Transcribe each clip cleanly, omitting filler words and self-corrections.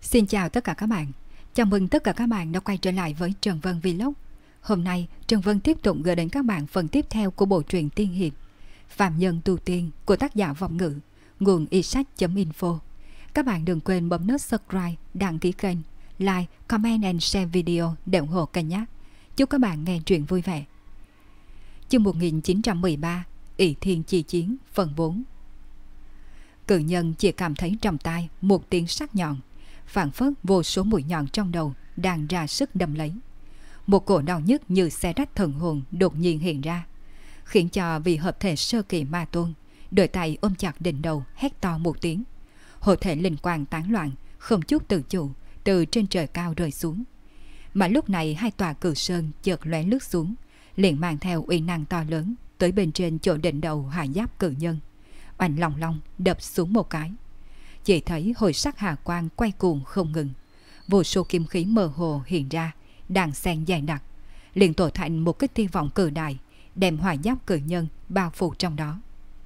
Xin chào tất cả các bạn. Chào mừng tất cả các bạn đã quay trở lại với Trần Vân Vlog. Hôm nay, Trần Vân tiếp tục gửi đến các bạn phần tiếp theo của bộ truyện tiên hiệp Phạm Nhân Tu Tiên của tác giả Vọng Ngữ, nguồn iSsách.info. Các bạn đừng quên bấm nút subscribe, đăng ký kênh, like, comment and share video để ủng hộ kênh nhé. Chúc các bạn nghe truyện vui vẻ. Chương 1913, ỷ thiên chi chiến, phần 4. Cự nhân chỉ cảm thấy trong tai một tiếng sắc nhọn, phảng phất vô số mũi nhọn trong đầu đang ra sức đâm lấy. Một cổ đau nhức như xé rách thần hồn đột nhiên hiện ra, khiến cho vị hợp thể sơ kỳ ma tôn đôi tay ôm chặt đỉnh đầu, hét to một tiếng. Hộ thể linh quang tán loạn, không chút tự chủ từ trên trời cao rơi xuống. Mà lúc này hai tòa cự sơn chợt lóe lướt xuống, liền mang theo uy năng to lớn tới bên trên chỗ đỉnh đầu hỏa giáp cự nhân, oanh long long đập xuống một cái. Chỉ thấy hồi sắc hà quang quay cuồng không ngừng, vô số kim khí mơ hồ hiện ra, đàn sen dài đặc, liền tổ thành một cái tia vọng cự đại, đem hỏa giáp cự nhân bao phủ trong đó.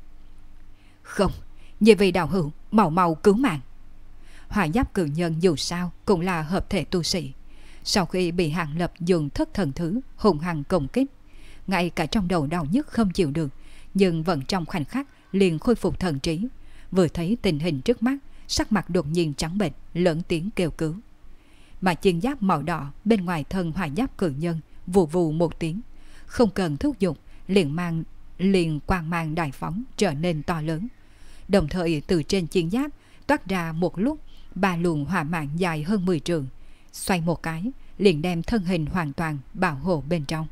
Không, như vị đạo hữu, mau mau cứu mạng. Hỏa giáp cự nhân dù sao cũng là hợp thể tu sĩ, sau khi bị Hạng Lập dùng thất thần thứ hùng hăng công kích, ngay cả trong đầu đau nhức không chịu được, nhưng vẫn trong khoảnh khắc liền khôi phục thần trí. Vừa thấy tình hình trước mắt, sắc mặt đột nhiên trắng bệch, lớn tiếng kêu cứu. Mà chiên giáp màu đỏ bên ngoài thân hỏa giáp cự nhân vù vù một tiếng, không cần thúc giục, liền quang mang đại phóng trở nên to lớn. Đồng thời từ trên chiên giáp toát ra một lúc ba luồng hỏa mạng dài hơn 10 trượng, xoay một cái liền đem thân hình hoàn toàn bảo hộ bên trong.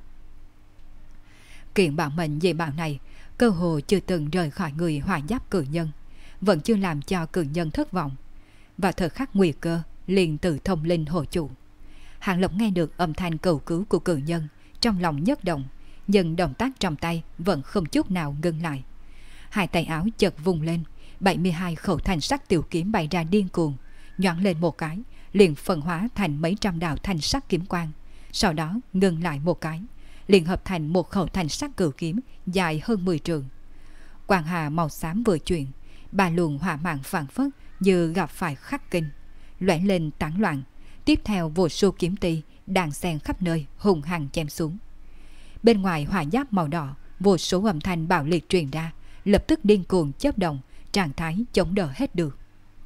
Kiện bảo mệnh dị bảo này cơ hồ chưa từng rời khỏi người hỏa giáp cự nhân, vẫn chưa làm cho cự nhân thất vọng. Và thời khắc nguy cơ liền từ thông linh hộ chủ. Hạng Lập nghe được âm thanh cầu cứu của cự nhân, trong lòng nhất động, nhưng động tác trong tay vẫn không chút nào ngưng lại. Hai tay áo chợt vung lên, 72 khẩu thanh sắc tiểu kiếm bay ra điên cuồng, nhoáng lên một cái liền phân hóa thành mấy trăm đạo thanh sắc kiếm quang, sau đó ngừng lại một cái, liền hợp thành một khẩu thanh sắc cự kiếm dài hơn 10 trượng. Quang hà màu xám vừa chuyển, ba luồng hỏa mạng phảng phất như gặp phải khắc kinh, loạn lên tán loạn. Tiếp theo vô số kiếm ti đàn xen khắp nơi hùng hăng chém xuống. Bên ngoài hỏa giáp màu đỏ, vô số âm thanh bạo liệt truyền ra, lập tức điên cuồng chớp động, trạng thái chống đỡ hết được.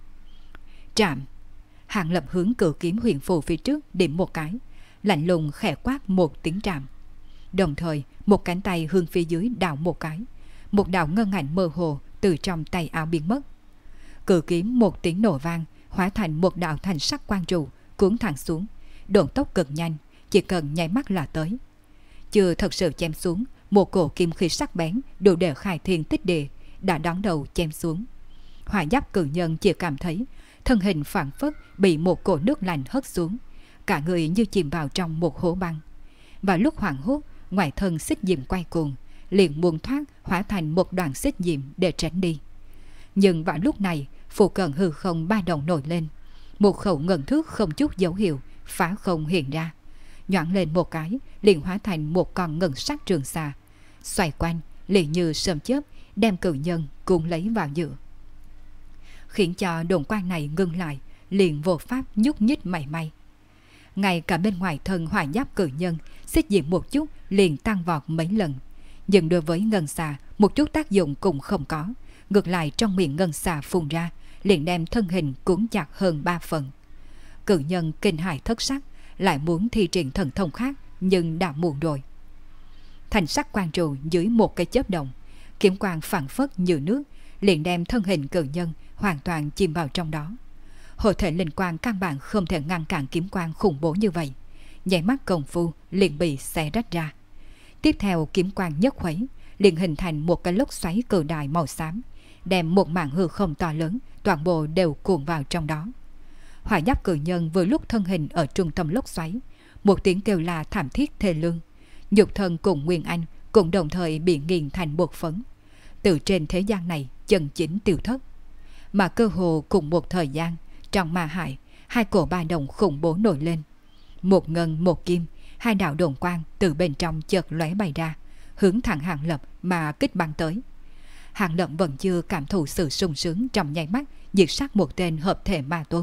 Trạm. Hạng Lập hướng cự kiếm huyền phù phía trước điểm một cái, lạnh lùng khẽ quát một tiếng trạm. Đồng thời một cánh tay hướng phía dưới đảo một cái, một đạo ngân ảnh mơ hồ từ trong tay áo biến mất. Cự kiếm một tiếng nổ vang, hóa thành một đạo thành sắc quang trụ cuốn thẳng xuống, độn tốc cực nhanh, chỉ cần nháy mắt là tới. Chưa thật sự chém xuống, một cổ kim khí sắc bén đủ để khai thiên tích địa đã đón đầu chém xuống. Hỏa giáp cự nhân chỉ cảm thấy thân hình phảng phất bị một cổ nước lạnh hất xuống, cả người như chìm vào trong một hố băng. Và lúc hoảng hốt, ngoài thân xích diệm quay cuồng, liền buông thoát hóa thành một đoàn xích diệm để tránh đi. Nhưng vào lúc này, phụ cận hư không ba động nổi lên, một khẩu ngân thước không chút dấu hiệu phá không hiện ra, nhoáng lên một cái liền hóa thành một con ngân sắc trường xà, xoay quanh liền như sấm chớp đem cự nhân cuốn lấy vào giữa, khiến cho đồn quang này ngưng lại, liền vô pháp nhúc nhích mảy may. Ngay cả bên ngoài thân hỏa giáp cự nhân xích diệm một chút liền tăng vọt mấy lần, nhưng đối với ngân xà một chút tác dụng cũng không có. Ngược lại trong miệng ngân xà phun ra, liền đem thân hình cuốn chặt hơn 3 phần. Cự nhân kinh hãi thất sắc, lại muốn thi triển thần thông khác, nhưng đã muộn rồi. Thành sắc quang trụ dưới một cái chớp động, kiếm quang phảng phất như nước, liền đem thân hình cự nhân hoàn toàn chìm vào trong đó. Hộ thể linh quang căn bản không thể ngăn cản kiếm quang khủng bố như vậy, nháy mắt công phu liền bị xé rách ra. Tiếp theo kiếm quang nhất khuấy, liền hình thành một cái lốc xoáy cự đại màu xám, đem một mảng hư không to lớn toàn bộ đều cuộn vào trong đó. Hỏa giáp cự nhân vừa lúc thân hình ở trung tâm lốc xoáy, một tiếng kêu la thảm thiết thê lương, nhục thân cùng Nguyên Anh cũng đồng thời bị nghiền thành bột phấn, từ trên thế gian này chân chính tiêu thất. Mà cơ hồ cùng một thời gian, trong ma hải hai cổ ba đồng khủng bố nổi lên, một ngân một kim, hai đạo đồn quang từ bên trong chợt lóe bay ra, hướng thẳng Hạng Lập mà kích bắn tới. Hạng Lập vẫn chưa cảm thụ sự sung sướng trong nháy mắt diệt sát một tên hợp thể ma tôn,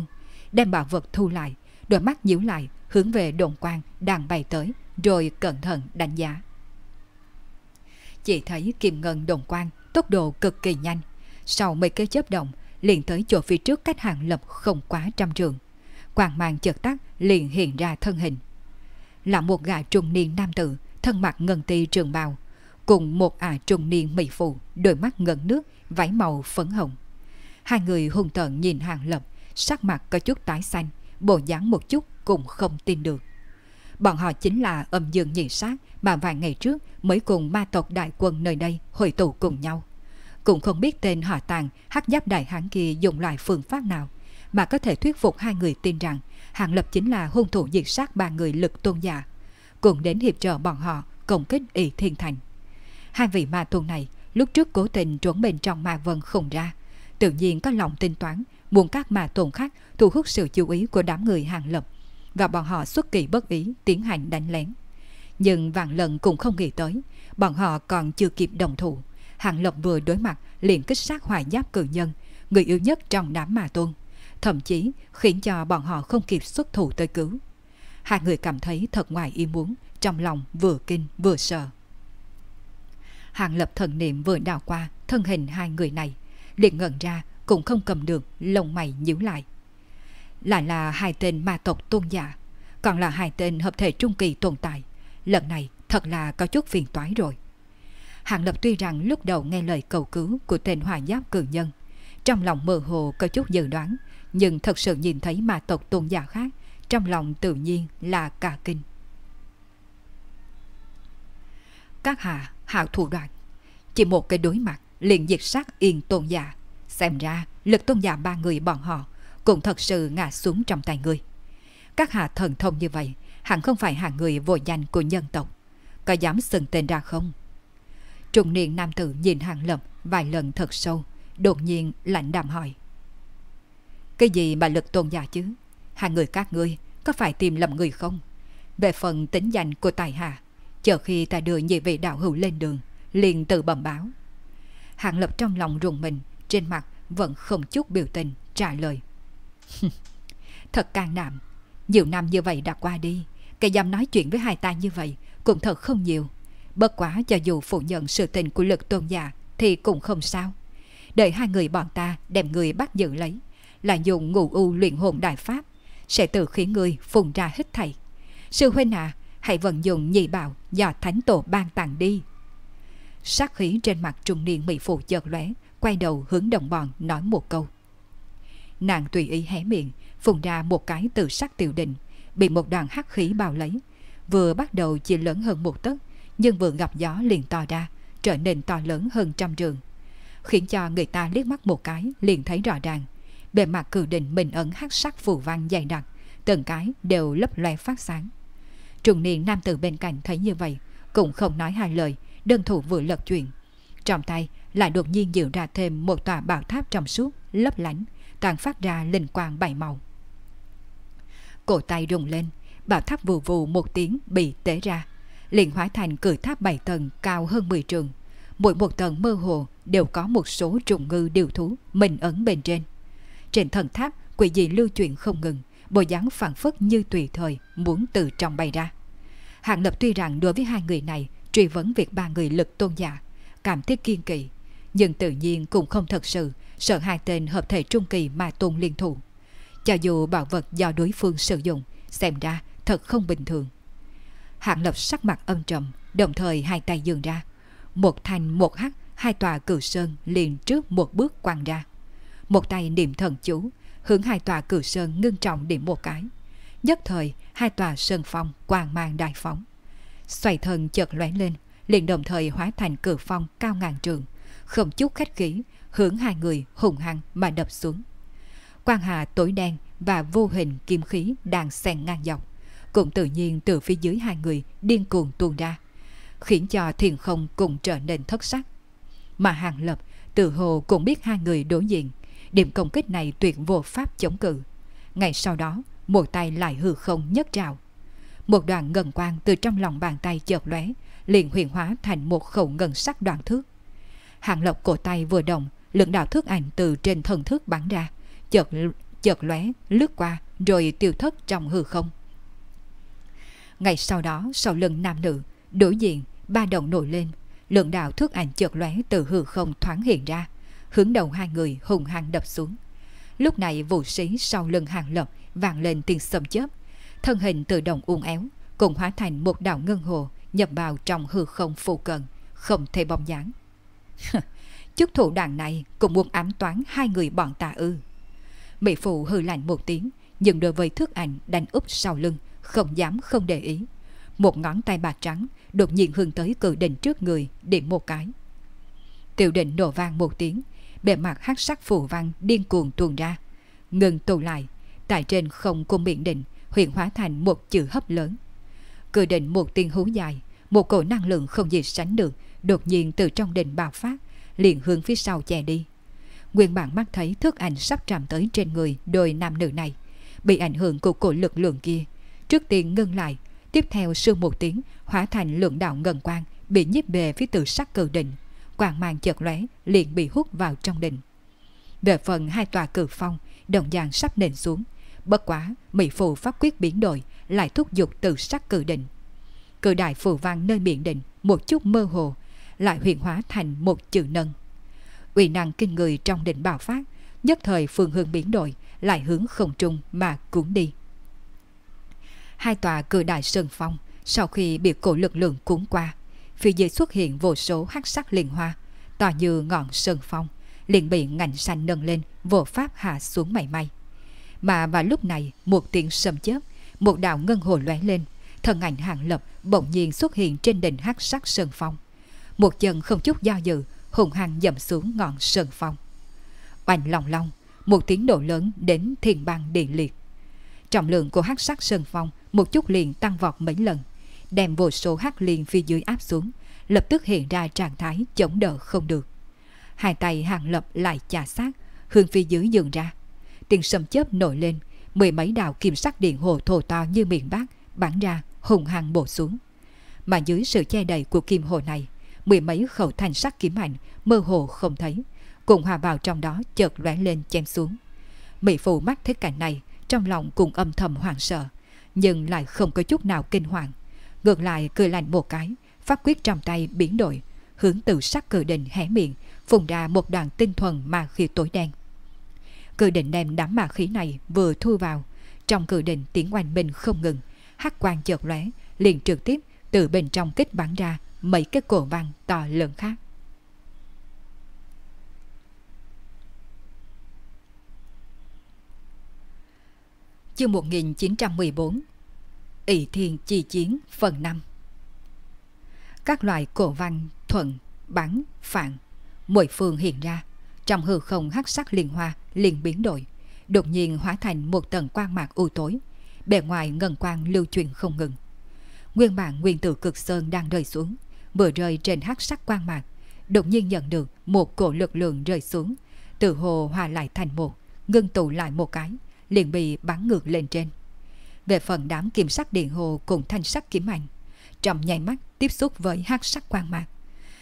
đem bảo vật thu lại, đôi mắt nhíu lại hướng về đồn quang đang bay tới, rồi cẩn thận đánh giá. Chỉ thấy kim ngân đồn quang tốc độ cực kỳ nhanh, sau mấy cái chớp động liền tới chỗ phía trước cách Hàng Lập không quá 100 trượng. Quang mang chợt tắt, liền hiện ra thân hình. Là một gã trung niên nam tử, thân mặc ngân ti trường bào, cùng một ả trung niên mỹ phụ, đôi mắt ngấn nước, váy màu phấn hồng. Hai người hung tợn nhìn Hàng Lập, sắc mặt có chút tái xanh, bộ dáng một chút cũng không tin được. Bọn họ chính là Âm Dương Nhị Sát mà vài ngày trước mới cùng ma tộc đại quân nơi đây hội tụ cùng nhau. Cũng không biết tên họ Tàng hắc giáp đại hán kia dùng loại phương pháp nào mà có thể thuyết phục hai người tin rằng Hàng Lập chính là hung thủ diệt sát 3 người Lực Tôn giả, cùng đến hiệp trợ bọn họ công kích Ỷ Thiên Thành. Hai vị ma tôn này lúc trước cố tình trốn bên trong ma vân không ra, tự nhiên có lòng tính toán muốn các ma tôn khác thu hút sự chú ý của đám người Hàng Lập, và bọn họ xuất kỳ bất ý tiến hành đánh lén. Nhưng vạn lần cũng không nghĩ tới, bọn họ còn chưa kịp đồng thủ, Hàng Lập vừa đối mặt liền kích sát Hoài Giáp cử nhân, người yếu nhất trong đám ma tôn, thậm chí khiến cho bọn họ không kịp xuất thủ tới cứu. Hai người cảm thấy thật ngoài ý muốn, trong lòng vừa kinh vừa sợ. Hàng Lập thần niệm vừa đảo qua thân hình hai người này, liền ngẩn ra, cũng không cầm được, lông mày nhíu lại. Lại là hai tên ma tộc tôn giả, còn là hai tên hợp thể trung kỳ tồn tại. Lần này thật là có chút phiền toái rồi. Hàng Lập tuy rằng lúc đầu nghe lời cầu cứu của tên Hoài Giáp cử nhân, trong lòng mơ hồ có chút dự đoán, nhưng thật sự nhìn thấy ma tộc tôn giả khác, trong lòng tự nhiên là cả kinh. Các hạ hảo thủ đoạn, chỉ một cái đối mặt liền diệt sát Yên tôn giả. Xem ra Lực tôn giả 3 người bọn họ cũng thật sự ngã xuống trong tay người. Các hạ thần thông như vậy, hẳn không phải hạng người vô danh của nhân tộc, có dám xưng tên ra không? Trung niên nam tử nhìn Hàng Lập vài lần thật sâu, đột nhiên lạnh đạm hỏi. Cái gì mà Lực tôn giả chứ? Hai người các ngươi có phải tìm lầm người không? Về phần tính danh của tài hạ, chờ khi ta đưa nhị vị đạo hữu lên đường, liền tự bẩm báo. Hàng Lập trong lòng rùng mình, trên mặt vẫn không chút biểu tình trả lời. Thật can đảm, nhiều năm như vậy đã qua đi, cái dám nói chuyện với hai ta như vậy cũng thật không nhiều. Bất quá cho dù phủ nhận sự tình của Lực tôn giả thì cũng không sao. Đợi hai người bọn ta đem người bắt giữ lấy, là dùng ngũ u luyện hồn đại pháp, sẽ tự khiến người phun ra hít thảy. Sư huynh à, hãy vận dụng nhị bảo do thánh tổ ban tặng đi. Sát khí trên mặt trung niên mỹ phụ chợt lóe, quay đầu hướng đồng bọn nói một câu. Nàng tùy ý hé miệng, phun ra một cái từ sắc tiểu định, bị một đoàn hắc khí bao lấy. Vừa bắt đầu chỉ lớn hơn 1 tấc, nhưng vừa gặp gió liền to ra, trở nên to lớn hơn 100 trượng, khiến cho người ta liếc mắt một cái liền thấy rõ ràng. Bề mặt cử định mình ấn hắc sắc phù văn dày đặc, từng cái đều lấp loe phát sáng. Trung niên nam tử bên cạnh thấy như vậy, cũng không nói hai lời, đơn thủ vừa lật chuyện, trong tay lại đột nhiên dịu ra thêm một tòa bảo tháp trong suốt, lấp lánh, tàn phát ra linh quang 7 màu. Cổ tay rung lên, bảo tháp vù vù một tiếng bị tế ra, liền hóa thành cự tháp 7 tầng cao hơn 10 trượng. Mỗi một tầng mơ hồ đều có một số trùng ngư điều thú mình ấn bên trên. Trên thần tháp quỷ dị lưu chuyển không ngừng, bộ dáng phảng phất như tùy thời muốn từ trong bay ra. Hàng Lập tuy rằng đối với hai người này truy vấn việc 3 người Lực tôn giả cảm thấy kiên kỵ, nhưng tự nhiên cũng không thật sự sợ hai tên hợp thể trung kỳ mà tôn liên thủ. Cho dù bảo vật do đối phương sử dụng xem ra thật không bình thường. Hàng Lập sắc mặt âm trầm, đồng thời hai tay giương ra, một thanh một hắc, hai tòa cử sơn liền trước một bước quăng ra. Một tay niệm thần chú, hướng hai tòa cử sơn ngưng trọng điểm một cái. Nhất thời hai tòa sơn phong quang mang đại phóng, xoay thân chợt lóe lên, liền đồng thời hóa thành cử phong cao ngàn trượng, không chút khách khí hướng hai người hùng hăng mà đập xuống. Quang hà tối đen và vô hình kim khí đang xen ngang dọc, cũng tự nhiên từ phía dưới hai người điên cuồng tuôn ra, khiến cho thiên không cùng trở nên thất sắc. Mà Hàng Lập tự hồ cũng biết hai người đối diện, điểm công kích này tuyệt vô pháp chống cự. Ngay sau đó, một tay lại hư không nhất trào, một đoàn ngân quang từ trong lòng bàn tay chợt lóe, liền huyền hóa thành một khẩu ngân sắc đoạn thước. Hàng Lập cổ tay vừa động, lượng đạo thước ảnh từ trên thân thước bắn ra, chợt chợt lóe lướt qua rồi tiêu thất trong hư không. Ngay sau đó, sau lưng nam nữ đối diện ba động nổi lên, lượng đạo thước ảnh chợt lóe từ hư không thoáng hiện ra, hướng đầu hai người hùng hăng đập xuống. Lúc này vũ sĩ sau lưng Hàng Lập vang lên tiếng sấm chớp, thân hình tự động uốn éo, cùng hóa thành một đạo ngân hồ nhập vào trong hư không phụ cận, không thể bóng dáng. Chút thủ đoạn này cũng muốn ám toán hai người bọn ta ư? Mỹ phụ hừ lạnh một tiếng, nhưng đối với thước ảnh đánh úp sau lưng, không dám không để ý. Một ngón tay bạc trắng đột nhiên hướng tới cự đỉnh trước người điểm một cái. Tiểu đỉnh nổ vang một tiếng, bề mặt hắc sắc phù văn điên cuồng tuôn ra, ngừng tụ lại, tại trên không của miệng đỉnh hiện hóa thành một chữ hấp lớn. Cự đỉnh một tiếng hú dài, một cổ năng lượng không gì sánh được đột nhiên từ trong đỉnh bạo phát, liền hướng phía sau chè đi. Nguyên bản mắt thấy thước ảnh sắp chạm tới trên người đôi nam nữ này, bị ảnh hưởng của cổ lực lượng kia, trước tiên ngưng lại, tiếp theo sư một tiếng hóa thành lượng đạo ngân quang bị nhiếp về phía từ sắc cự đỉnh, quang mang chợt lóe liền bị hút vào trong đỉnh. Về phần hai tòa cự phong đồng dạng sắp nện xuống, bất quá mỹ phù pháp quyết biến đổi lại thúc giục từ sắc cự đỉnh. Cự đại phù văn nơi miệng đỉnh một chút mơ hồ lại huyền hóa thành một chữ nâng. Uy năng kinh người trong đỉnh bạo phát, nhất thời phương hướng biến đổi, lại hướng không trung mà cuốn đi. Hai tòa cự đại sơn phong sau khi bị cổ lực lượng cuốn qua, phía dưới xuất hiện vô số hắc sắc liên hoa, to như ngọn sơn phong, liền bị ngành xanh nâng lên, vô pháp hạ xuống mảy may. Mà vào lúc này, một tiếng sấm chớp, một đạo ngân hồ lóe lên, thân ảnh Hàng Lập bỗng nhiên xuất hiện trên đỉnh hắc sắc sơn phong, một chân không chút do dự hùng hăng dậm xuống ngọn sơn phong. Oanh long long, một tiếng nổ lớn đến thiên băng địa liệt. Trọng lượng của hắc sắc sơn phong một chút liền tăng vọt mấy lần, đem vô số hắc liên phía dưới áp xuống, lập tức hiện ra trạng thái chống đỡ không được. Hai tay Hàng Lập lại chà sát, hướng phía dưới dường ra. Tiếng sấm chớp nổi lên, mười mấy đạo kim sắc điện hồ thô to như miền Bắc bắn ra hùng hăng bổ xuống. Mà dưới sự che đậy của kim hồ này, mười mấy khẩu thanh sắc kiếm ảnh mơ hồ không thấy, cùng hòa vào trong đó chợt lóe lên chém xuống. Mỹ phụ mắt thấy cảnh này, trong lòng cùng âm thầm hoảng sợ, nhưng lại không có chút nào kinh hoàng, ngược lại cười lạnh một cái, pháp quyết trong tay biến đổi, hướng từ sắc cự đỉnh hé miệng phun ra một đoàn tinh thuần ma khí tối đen. Cự đỉnh đem đám ma khí này vừa thu vào, trong cự đỉnh tiếng oanh minh không ngừng, hắc quang chợt lóe, liền trực tiếp từ bên trong kích bắn ra mấy cái cổ văn to lớn khác. Chương 1914 Ỷ Thiên Chi Chiến phần 5. Các loại cổ văn thuận, bắn, phản mỗi phương hiện ra, trong hư không hắc sắc liên hoa liền biến đổi, đột nhiên hóa thành một tầng quang mạc u tối, bề ngoài ngân quang lưu chuyển không ngừng. Nguyên bản nguyên tử cực sơn đang rơi xuống, vừa rơi trên hắc sắc quang mạc, đột nhiên nhận được một cổ lực lượng rơi xuống, từ hồ hòa lại thành một, ngưng tụ lại một cái, liền bị bắn ngược lên trên. Về phần đám kim sắc điện hồ cùng thanh sắc kiếm ảnh, trong nháy mắt tiếp xúc với hắc sắc quang mạc.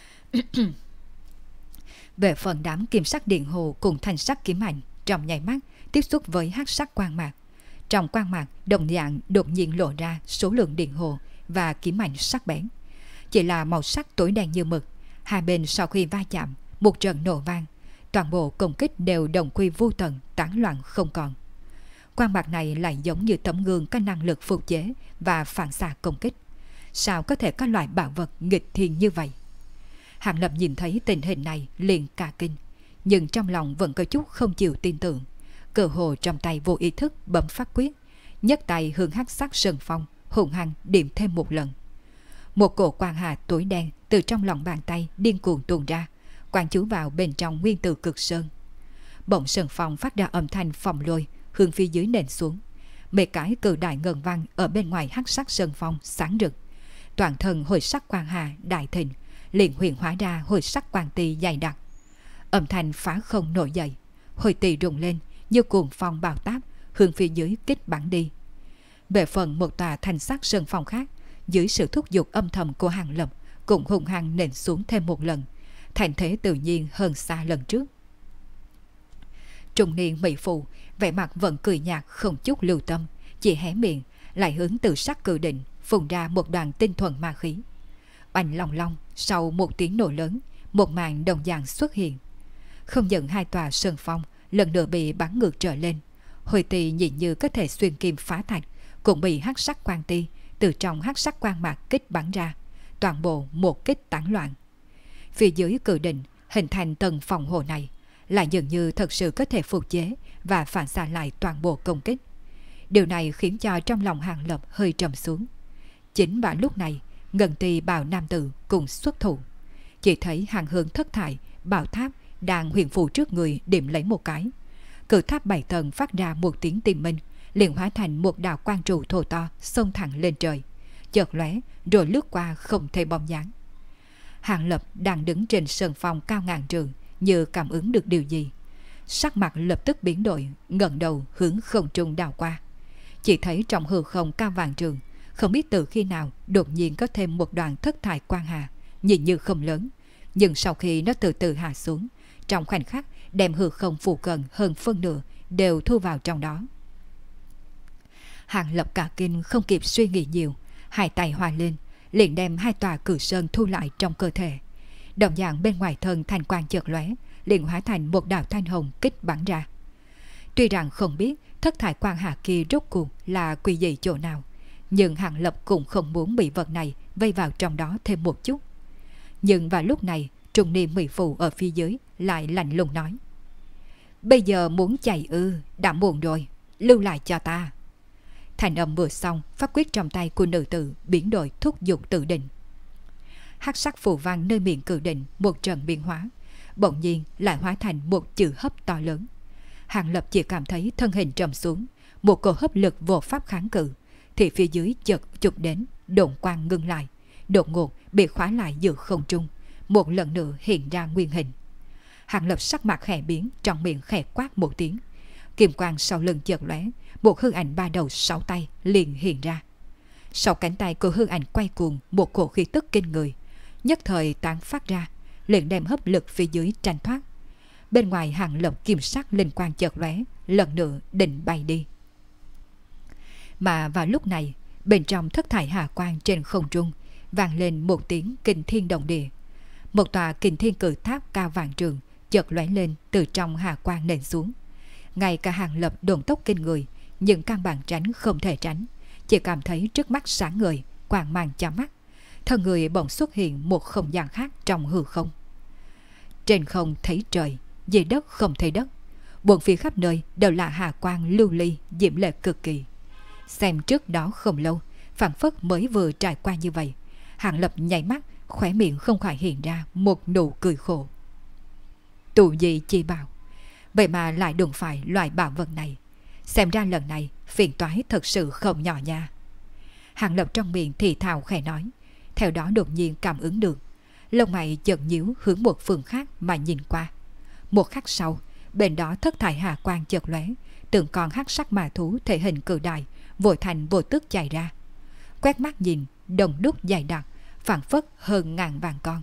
Về phần đám kim sắc điện hồ cùng thanh sắc kiếm ảnh, trong nháy mắt tiếp xúc với hắc sắc quang mạc. Trong quang mạc đồng dạng đột nhiên lộ ra số lượng điện hồ và kiếm ảnh sắc bén, chỉ là màu sắc tối đen như mực. Hai bên sau khi va chạm, một trận nổ vang, toàn bộ công kích đều đồng quy vô tận, tán loạn không còn. Quang mạc này lại giống như tấm gương có năng lực phục chế và phản xạ công kích. Sao có thể có loại bảo vật nghịch thiên như vậy? Hàng Lập nhìn thấy tình hình này liền cả kinh, nhưng trong lòng vẫn có chút không chịu tin tưởng. Cơ hồ trong tay vô ý thức bấm pháp quyết, nhấc tay hướng hắc sắc sơn phong hùng hăng điểm thêm một lần. Một cổ quang hà tối đen từ trong lòng bàn tay điên cuồng tuôn ra, quang chú vào bên trong nguyên tử cực sơn. Bỗng sơn phong phát ra âm thanh phòng lôi, hướng phía dưới nền xuống. Mấy cái cự đại ngân văn ở bên ngoài hắc sắc sơn phong sáng rực, toàn thân hồi sắc quang hà đại thịnh, liền huyền hóa ra hồi sắc quang tỳ dày đặc. Âm thanh phá không nổi dậy, hồi tỳ rung lên như cuồng phong bão táp, hướng phía dưới kích bắn đi. Về phần một tòa thanh sắc sơn phong khác, dưới sự thúc giục âm thầm của Hàng Lập, cũng hùng hăng nện xuống thêm một lần, thành thế tự nhiên hơn xa lần trước. Trung niên mỹ phụ vẻ mặt vẫn cười nhạt không chút lưu tâm, chỉ hé miệng lại hướng từ sắc cử định phun ra một đoàn tinh thuần ma khí. Oanh long long, sau một tiếng nổ lớn, một màn đồng dạng xuất hiện. Không những hai tòa sơn phong lần nữa bị bắn ngược trở lên, hồi tì nhìn như có thể xuyên kim phá thạch cũng bị hắc sắc quang ti từ trong hắc sắc quang mạc kích bắn ra, toàn bộ một kích tán loạn. Phía dưới cử định hình thành tầng phòng hộ này lại dường như thật sự có thể phục chế và phản xạ lại toàn bộ công kích. Điều này khiến cho trong lòng Hàng Lập hơi trầm xuống. Chính vào lúc này, Ngân Ti bảo nam tử cùng xuất thủ. Chỉ thấy hàng hướng thất thải bảo tháp đang huyền phù trước người điểm lấy một cái. Cự tháp 7 tầng phát ra một tiếng tim minh, liền hóa thành một đạo quang trụ thô to xông thẳng lên trời, chợt lóe rồi lướt qua không thấy bóng dáng. Hàng Lập đang đứng trên sân phong cao ngàn trượng, như cảm ứng được điều gì, sắc mặt lập tức biến đổi, ngẩng đầu hướng không trung đảo qua. Chỉ thấy trong hư không cao vạn trượng, không biết từ khi nào đột nhiên có thêm một đoàn thất thải quang hà, nhìn như không lớn, nhưng sau khi nó từ từ hạ xuống, trong khoảnh khắc đem hư không phủ cận hơn phân nửa đều thu vào trong đó. Hàng Lập cả kinh không kịp suy nghĩ nhiều, hai tay hòa lên, liền đem hai tòa cử sơn thu lại trong cơ thể. Đồng dạng bên ngoài thân thanh quang chợt lóe, liền hóa thành một đạo thanh hồng kích bắn ra. Tuy rằng không biết thất thải quang hà kia rốt cuộc là quỷ dị chỗ nào, nhưng Hàng Lập cũng không muốn bị vật này vây vào trong đó thêm một chút. Nhưng vào lúc này, trung niên mỹ phụ ở phía dưới lại lạnh lùng nói: "Bây giờ muốn chạy đã muộn rồi, lưu lại cho ta." Thành âm vừa xong, pháp quyết trong tay của nữ tử biến đổi thúc giục tự định. Hắc sắc phù văn nơi miệng cử định một trận biến hóa, bỗng nhiên lại hóa thành một chữ hấp to lớn. Hàng Lập chỉ cảm thấy thân hình trầm xuống, một cổ hấp lực vô pháp kháng cự, thì phía dưới chợt chụp đến, độn quang ngưng lại, đột ngột bị khóa lại giữa không trung, một lần nữa hiện ra nguyên hình. Hàng Lập sắc mặt khẽ biến, trong miệng khẽ quát một tiếng, kim quang sau lưng chợt lóe, một hư ảnh ba đầu sáu tay liền hiện ra. Sau cánh tay của hư ảnh quay cuồng một cổ khí tức kinh người, nhất thời tán phát ra, liền đem hấp lực phía dưới tranh thoát. Bên ngoài Hàng Lập kim sắc linh quang chợt lóe, lần nữa định bay đi. Mà vào lúc này, bên trong thất thải hà quang trên không trung vang lên một tiếng kinh thiên động địa. Một tòa kinh thiên cự tháp cao vạn trượng chợt lóe lên từ trong hà quang nền xuống. Ngay cả Hàng Lập độn tốc kinh người, nhưng căn bản tránh không thể tránh, chỉ cảm thấy trước mắt sáng ngời, quang mang chói mắt. Thân người bỗng xuất hiện một không gian khác trong hư không. Trên không thấy trời, dưới đất không thấy đất, bốn phía khắp nơi đều là hà quang lưu ly diễm lệ cực kỳ. Xem trước đó không lâu, phảng phất mới vừa trải qua như vậy, Hàng Lập nháy mắt, khóe miệng không khỏi hiện ra một nụ cười khổ. Tụ gì chi bảo, vậy mà lại đụng phải loại bảo vật này, xem ra lần này phiền toái thật sự không nhỏ nha. Hàng Lập trong miệng thì thào khẽ nói, theo đó đột nhiên cảm ứng được, lông mày chợt nhíu hướng một phương khác mà nhìn qua. Một khắc sau, bên đó thất thải hà quang chợt lóe, từng con hắc sắc ma thú thể hình cự đại vội thành vô tức chạy ra. Quét mắt nhìn, đồng đúc dày đặc, phảng phất hơn ngàn vạn con.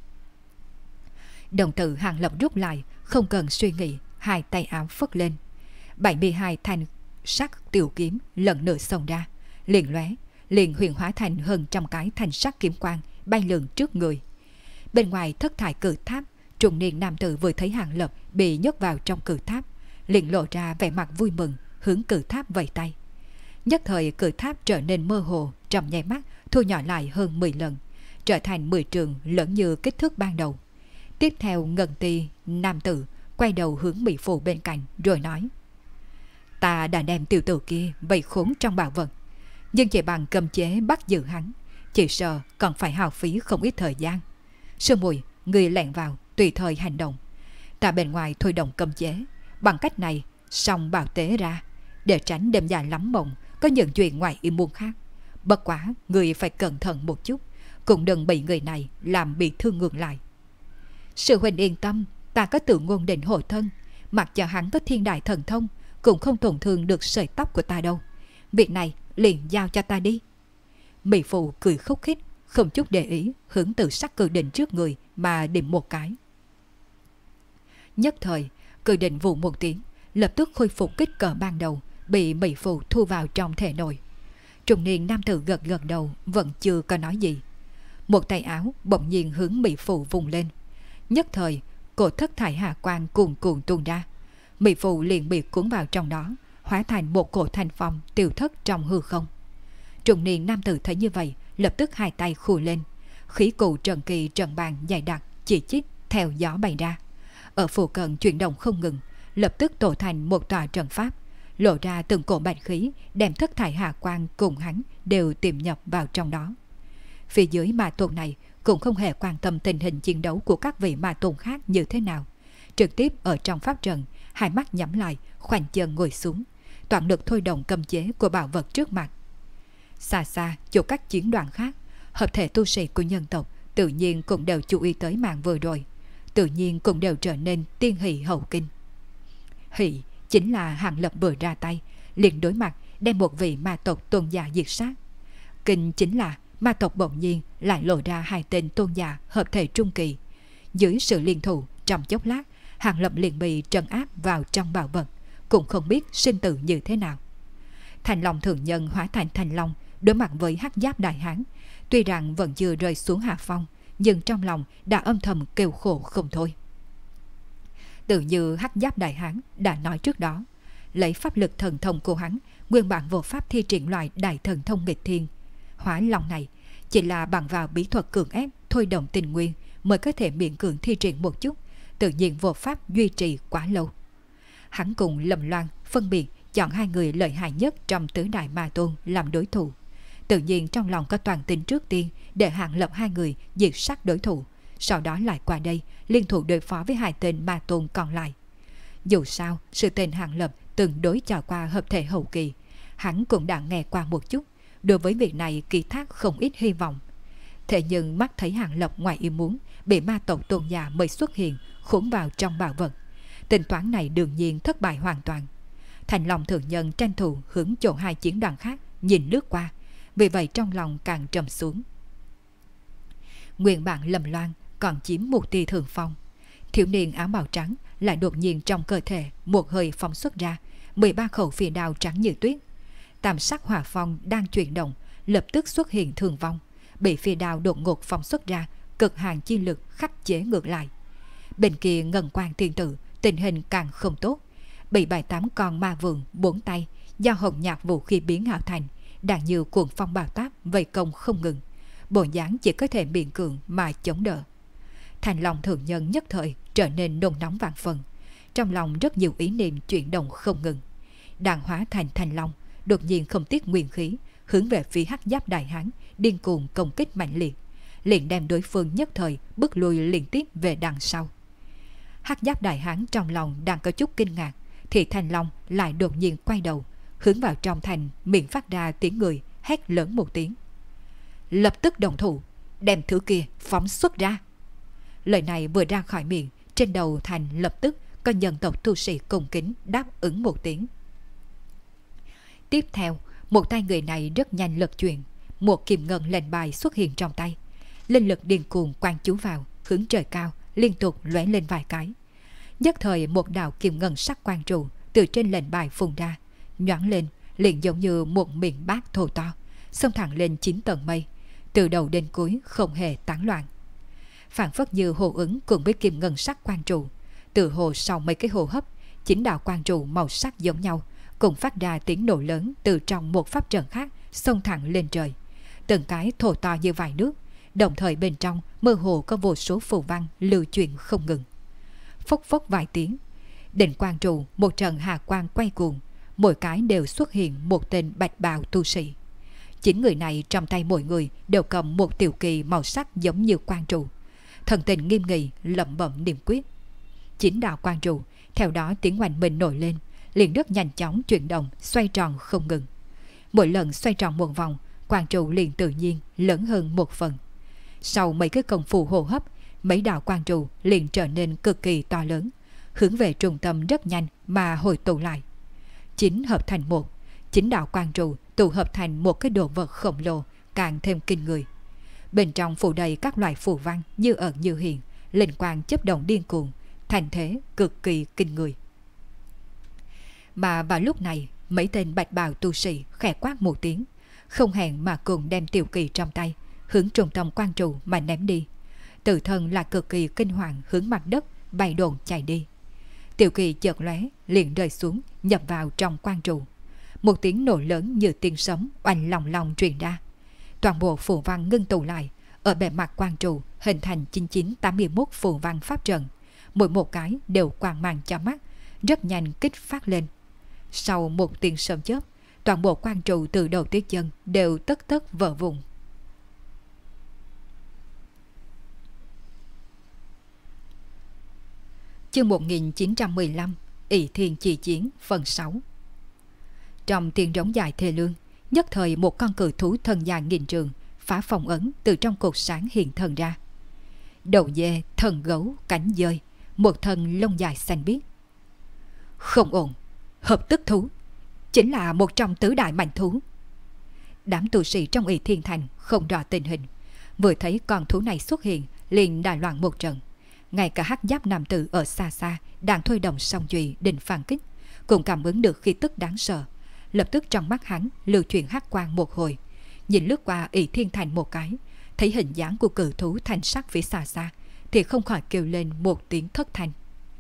Đồng tử Hàng Lập rút lại, không cần suy nghĩ, hai tay áo phất lên. 72 thanh sắc tiểu kiếm lần nữa xông ra, liền lóe, liền huyền hóa thành hơn trăm cái thanh sắc kiếm quang bay lượn trước người. Bên ngoài thất thải cự tháp, trung niên nam tử vừa thấy Hàng Lập bị nhốt vào trong cự tháp, liền lộ ra vẻ mặt vui mừng, hướng cự tháp vẫy tay. Nhất thời cự tháp trở nên mơ hồ, trong nháy mắt thu nhỏ lại hơn 10 lần, trở thành 10 trượng lớn như kích thước ban đầu. Tiếp theo Ngân Ti nam tử quay đầu hướng mỹ phụ bên cạnh rồi nói: "Ta đã đem tiểu tử kia vây khốn trong bảo vật, nhưng chỉ bằng cầm chế bắt giữ hắn, chỉ sợ còn phải hao phí không ít thời gian. Sư muội, người lẻn vào tùy thời hành động, ta bên ngoài thôi động cầm chế, bằng cách này xong bảo tế ra, để tránh đêm dài lắm mộng có những chuyện ngoài ý muốn khác. Bất quá người phải cẩn thận một chút, cũng đừng bị người này làm bị thương ngược lại." "Sư huynh yên tâm, ta có tự ngôn định hộ thân, mặc cho hắn có thiên đại thần thông cũng không tổn thương được sợi tóc của ta đâu. Việc này liền giao cho ta đi." Mỹ phụ cười khúc khích, không chút để ý, hướng từ sắc cự định trước người mà điểm một cái. Nhất thời cự định vụ một tiếng, lập tức khôi phục kích cỡ ban đầu, bị mỹ phụ thu vào trong thể nội. Trung niên nam tử gật gật đầu, vẫn chưa có nói gì. Một tay áo bỗng nhiên hướng mỹ phụ vùng lên. Nhất thời, cổ thất thải hà quang cuồn cuộn tuôn ra. Mỹ phụ liền bị cuốn vào trong đó, hóa thành một cổ thanh phong tiêu thất trong hư không. Trung niên nam tử thấy như vậy, lập tức hai tay khù lên. Khí cụ trần kỳ trần bàn dày đặc chỉ chít theo gió bay ra. Ở phụ cận chuyển động không ngừng, lập tức tổ thành một tòa trận pháp, lộ ra từng cổ bạch khí, đem thất thải hà quang cùng hắn đều tiềm nhập vào trong đó. Phía dưới ma tôn này cũng không hề quan tâm tình hình chiến đấu của các vị ma tôn khác như thế nào, trực tiếp ở trong pháp trận, hai mắt nhắm lại, khoanh chân ngồi xuống, toàn lực thôi động cấm chế của bảo vật trước mặt. Xa xa chỗ các chiến đoàn khác, hợp thể tu sĩ của nhân tộc tự nhiên cũng đều chú ý tới màn vừa rồi, tự nhiên cũng đều trở nên tiên hỷ hậu kinh. Hỷ chính là Hàng Lập vừa ra tay liền đối mặt đem một vị ma tộc tôn giả diệt sát. Kinh chính là ma tộc bỗng nhiên lại lộ ra hai tên tôn giả hợp thể trung kỳ. Dưới sự liên thủ, trong chốc lát Hàng Lập liền bị trấn áp vào trong bảo vật, cũng không biết sinh tử như thế nào. Thành Long thượng nhân hóa thành Thành Long đối mặt với hắc giáp đại hán, tuy rằng vẫn chưa rơi xuống hạ phong, nhưng trong lòng đã âm thầm kêu khổ không thôi. Tự như hắc giáp đại hán đã nói trước đó, lấy pháp lực thần thông của hắn, nguyên bản vô pháp thi triển loại đại thần thông nghịch thiên. Hóa long này chỉ là bằng vào bí thuật cường ép thôi động tình nguyên mới có thể miễn cưỡng thi triển một chút, tự nhiên vô pháp duy trì quá lâu. Hắn cùng Lâm Loan phân biệt chọn hai người lợi hại nhất trong tứ đại ma tôn làm đối thủ. Tự nhiên trong lòng có toàn tin trước tiên để Hàng Lập hai người diệt sát đối thủ, sau đó lại qua đây liên thủ đối phó với hai tên ma tôn còn lại. Dù sao, sự tên Hàng Lập từng đối chọi qua hợp thể hậu kỳ, hắn cũng đã nghe qua một chút, đối với việc này kỳ thác không ít hy vọng. Thế nhưng mắt thấy Hàng Lập ngoài ý muốn bị ma tộc tôn giả mới xuất hiện khốn vào trong bảo vật, tính toán này đương nhiên thất bại hoàn toàn. Thành Long thượng nhân tranh thủ hướng chỗ hai chiến đoàn khác nhìn lướt qua, vì vậy trong lòng càng trầm xuống. Nguyên bản Lâm Loan còn chiếm một tia thượng phong, thiếu niên áo bào trắng lại đột nhiên trong cơ thể một hơi phóng xuất ra 13 khẩu phi đao trắng như tuyết. Tam sắc hỏa phong đang chuyển động, lập tức xuất hiện thương vong, bị phi đao đột ngột phóng xuất ra cực hạn chi lực khắc chế ngược lại. Bên kia Ngân Quang tiên tử tình hình càng không tốt, bị 7-8 con ma vườn 4 tay do hồng nhạc vũ khí biến ảo thành, đang như cuồng phong bão táp vây công không ngừng, bộ dáng chỉ có thể miễn cưỡng mà chống đỡ. Thành Long thượng nhân nhất thời trở nên nôn nóng vạn phần, trong lòng rất nhiều ý niệm chuyển động không ngừng. Đàn hóa thành Thành Long đột nhiên không tiếc nguyên khí, hướng về phía hắc giáp đại hán điên cuồng công kích mạnh liệt, liền đem đối phương nhất thời bước lui liên tiếp về đằng sau. Hắc giáp đại hán trong lòng đang có chút kinh ngạc, thì Thành Long lại đột nhiên quay đầu, hướng vào trong thành, miệng phát ra tiếng người hét lớn một tiếng: lập tức đồng thủ, đem thứ kia phóng xuất ra. Lời này vừa ra khỏi miệng, trên đầu thành lập tức có nhân tộc tu sĩ cung kính đáp ứng một tiếng. Tiếp theo, một tay người này rất nhanh lật chuyển, một kim ngân lệnh bài xuất hiện trong tay, linh lực điên cuồng quang chú vào, hướng trời cao liên tục lóe lên vài cái. Nhất thời một đạo kim ngân sắc quang trụ từ trên lệnh bài phun ra, nhoáng lên liền giống như một miệng bát thô to, xông thẳng lên 9 tầng mây, từ đầu đến cuối không hề tán loạn. Phản phất như hô ứng cùng với kim ngân sắc quang trụ, từ hồ sau mấy cái hô hấp, 9 đạo quang trụ màu sắc giống nhau cùng phát ra tiếng nổ lớn từ trong một pháp trận khác xông thẳng lên trời, từng cái thô to như vài nước, đồng thời bên trong mơ hồ có vô số phù văn lưu chuyển không ngừng. Phốc phốc vài tiếng, đỉnh quang trụ một trận hà quang quay cuồng, mỗi cái đều xuất hiện một tên bạch bào tu sĩ. 9 người này trong tay mỗi người đều cầm một tiểu kỳ màu sắc giống như quang trụ, thần tình nghiêm nghị lẩm bẩm niệm quyết. 9 đạo quang trụ theo đó tiếng oanh minh nổi lên, liền rất nhanh chóng chuyển động xoay tròn không ngừng. Mỗi lần xoay tròn một vòng, quang trụ liền tự nhiên lớn hơn một phần. Sau mấy cái công phu hô hấp, mấy đạo quang trụ liền trở nên cực kỳ to lớn, hướng về trung tâm rất nhanh mà hồi tụ lại. 9 hợp thành một, 9 đạo quang trụ tụ hợp thành một cái đồ vật khổng lồ càng thêm kinh người. Bên trong phủ đầy các loại phù văn như ẩn như hiện, linh quang chớp động điên cuồng, thành thế cực kỳ kinh người. Mà vào lúc này, mấy tên bạch bào tu sĩ khẽ quát một tiếng, không hẹn mà cùng đem tiểu kỳ trong tay, hướng trung tâm quan trụ mà ném đi. Tự thân là cực kỳ kinh hoàng hướng mặt đất, bay đồn chạy đi. Tiểu kỳ chợt lóe, liền rơi xuống, nhập vào trong quan trụ. Một tiếng nổ lớn như tiếng sấm oanh lòng lòng truyền ra. Toàn bộ phù văn ngưng tụ lại, ở bề mặt quan trụ hình thành 9981 phù văn pháp trận, mỗi một cái đều quang mang cho mắt, rất nhanh kích phát lên. Sau một tiếng sấm chớp, toàn bộ quan trụ từ đầu tới chân đều tất tất vỡ vụn. Chương 1915 Ỷ Thiên Chi Chiến phần 6. Trong tiếng rống dài thê lương, nhất thời một con cự thú thân dài nghìn trường phá phong ấn từ trong cột sáng hiện thân ra. Đầu dê, thân gấu, cánh dơi, một thân lông dài xanh biếc. Không ổn, hợp tức thú, chính là một trong tứ đại mạnh thú. Đám tu sĩ trong Ỷ Thiên Thành không rõ tình hình, vừa thấy con thú này xuất hiện liền đại loạn một trận. Ngay cả hắc giáp nam tử ở xa xa đang thôi đồng song chùy định phản kích, cũng cảm ứng được khí tức đáng sợ. Lập tức trong mắt hắn lưu chuyển hắc quang một hồi, nhìn lướt qua Ỷ Thiên Thành một cái, thấy hình dáng của cự thú thanh sắc phía xa xa, thì không khỏi kêu lên một tiếng thất thanh.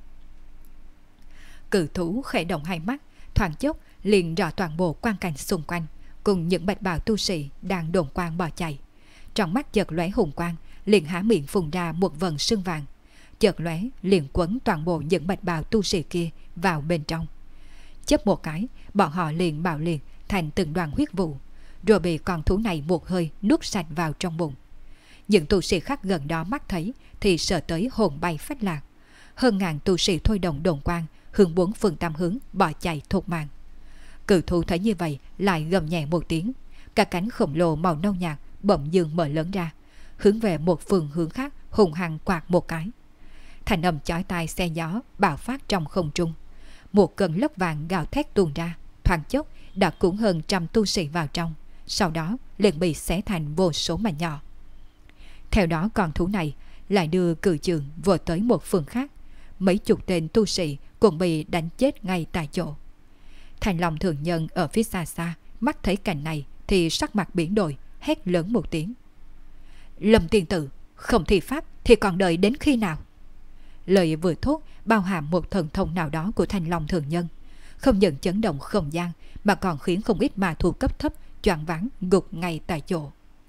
Cự thú khẽ động hai mắt, thoáng chốc liền rõ toàn bộ quang cảnh xung quanh, cùng những bạch bào tu sĩ đang đồn quang bỏ chạy. Trong mắt chợt lóe hùng quang, liền há miệng phun ra một vầng sương vàng, chợt lóe liền quấn toàn bộ những bạch bào tu sĩ kia vào bên trong. Chớp một cái, bọn họ liền bạo liệt thành từng đoàn huyết vụ, rồi bị con thú này một hơi nuốt sạch vào trong bụng. Những tu sĩ khác gần đó mắt thấy thì sợ tới hồn bay phách lạc. Hơn ngàn tu sĩ thôi đồng đồn quang hướng bốn phương tám hướng bỏ chạy thục mạng. Cự thú thấy như vậy lại gầm nhẹ một tiếng, cả cánh khổng lồ màu nâu nhạt bỗng dưng mở lớn ra, hướng về một phương hướng khác hùng hăng quạt một cái. Thành âm chói tai xe gió bạo phát trong không trung. Một cơn lốc vàng gào thét tuôn ra, thoáng chốc đã cuốn hơn trăm tu sĩ vào trong, sau đó liền bị xé thành vô số mảnh nhỏ. Theo đó con thú này lại đưa cự trường vồ tới một phương khác, mấy chục tên tu sĩ cũng bị đánh chết ngay tại chỗ. Thành Long Thượng Nhân ở phía xa xa mắt thấy cảnh này thì sắc mặt biến đổi, hét lớn một tiếng: Lâm tiên tử, không thi pháp thì còn đợi đến khi nào? Lời vừa thốt bao hàm một thần thông nào đó của Thành Long Thượng Nhân, không những chấn động không gian mà còn khiến không ít ma thú cấp thấp choáng váng gục ngay tại chỗ.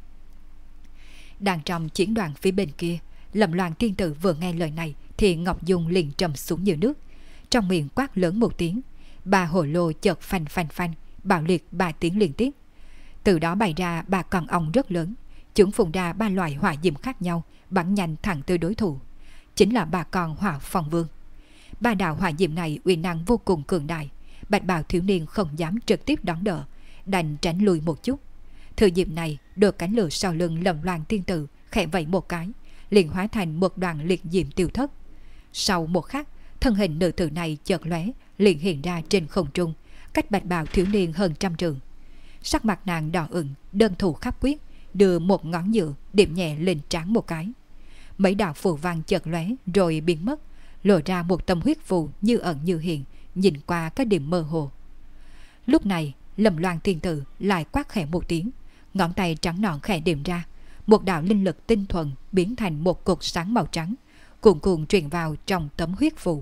Đang trong chiến đoàn phía bên kia, Lâm Loan tiên tử vừa nghe lời này thì Ngọc Dung liền trầm xuống như nước, trong miệng quát lớn một tiếng, ba hồ lô chợt phanh phanh phanh bạo liệt 3 tiếng liên tiếp. Từ đó bày ra 3 con ong rất lớn, chúng phun ra 3 loại hỏa diễm khác nhau, bắn nhanh thẳng tới đối thủ, chính là 3 con hỏa phong vương. 3 đạo hỏa diễm này uy năng vô cùng cường đại, bạch bào thiếu niên không dám trực tiếp đón đỡ, đành tránh lùi một chút. Thừa dịp này, đôi cánh lửa sau lưng Lâm Loan tiên tử khẽ vẫy một cái, liền hóa thành một đoàn liệt diễm tiêu thất. Sau một khắc, thân hình nữ tử này chợt lóe, liền hiện ra trên không trung, cách bạch bào thiếu niên hơn trăm trượng. Sắc mặt nàng đỏ ửng, đơn thủ khắp quyết, đưa một ngón nhựa điểm nhẹ lên trán một cái. Mấy đạo phù văn chợt lóe rồi biến mất, lộ ra một tấm huyết phù như ẩn như hiện, nhìn qua các điểm mơ hồ. Lúc này, Lâm Loan tiên tử lại quát khẽ một tiếng, ngón tay trắng nõn khẽ điểm ra, một đạo linh lực tinh thuần biến thành một cột sáng màu trắng, cuồn cuộn truyền vào trong tấm huyết phù.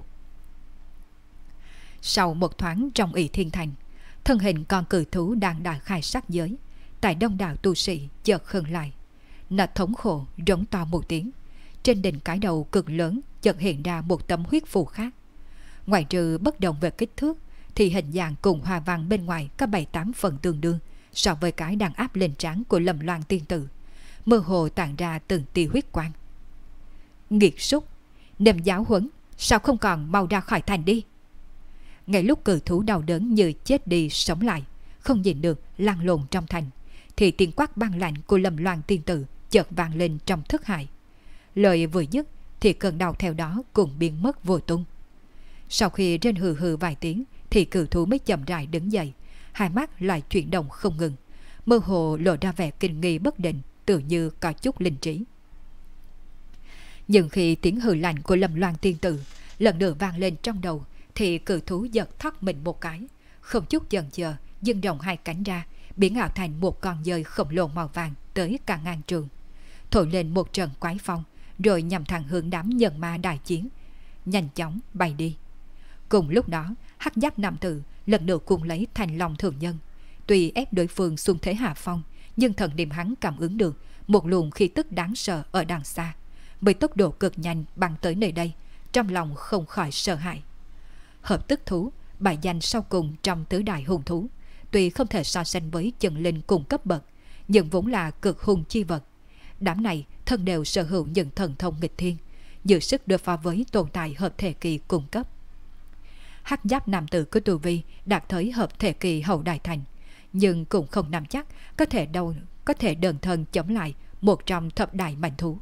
Sau một thoáng trong Ỷ Thiên Thành, thân hình con cự thú đang đại khai sát giới, tại đông đảo tu sĩ chợt khựng lại. Nó thống khổ rống to một tiếng, trên đỉnh cái đầu cực lớn chợt hiện ra một tấm huyết phù khác. Ngoài trừ bất đồng về kích thước thì hình dạng cùng hoa văn bên ngoài có 7-8 phần tương đương so với cái đang áp lên trán của Lâm Loan tiên tử, mơ hồ tản ra từng tia huyết quang. Nghiệt súc, nêm giáo huấn, sao không còn mau ra khỏi thành đi? Ngay lúc cự thú đau đớn như chết đi sống lại, không nhìn được lăn lộn trong thành, thì tiếng quát băng lạnh của Lâm Loan tiên tử chợt vang lên trong thức hải. Lời vừa dứt thì cơn đau theo đó cũng biến mất vô tung. Sau khi rên hừ hừ vài tiếng thì cự thú mới chậm rãi đứng dậy, hai mắt lại chuyển động không ngừng, mơ hồ lộ ra vẻ kinh nghi bất định, tự như có chút linh trí. Nhưng khi tiếng hừ lạnh của Lâm Loan tiên tử lần nữa vang lên trong đầu, thì cự thú giật thoát mình một cái, không chút chần chờ, dâng rộng hai cánh ra, biến ảo thành một con dơi khổng lồ màu vàng tới cả ngàn trường, thổi lên một trận quái phong, rồi nhằm thẳng hướng đám nhân ma đại chiến, nhanh chóng bay đi. Cùng lúc đó, hắc giáp nam tử lần nữa cuốn lấy Thành Long thường nhân, tuy ép đối phương xuống thế hạ phong, nhưng thần niệm hắn cảm ứng được một luồng khí tức đáng sợ ở đằng xa, với tốc độ cực nhanh băng tới nơi đây, trong lòng không khỏi sợ hãi. Hợp tức thú, bài danh sau cùng trong tứ đại hung thú, tuy không thể so sánh với chân linh cùng cấp bậc, nhưng vốn là cực hung chi vật. Đám này thân đều sở hữu những thần thông nghịch thiên, dự sức đối phó với tồn tại hợp thể kỳ cung cấp. Hắc giáp nam tử của tu vi đạt tới hợp thể kỳ hậu đại thành, nhưng cũng không nắm chắc có thể đơn thân chống lại một trong thập đại mạnh thú.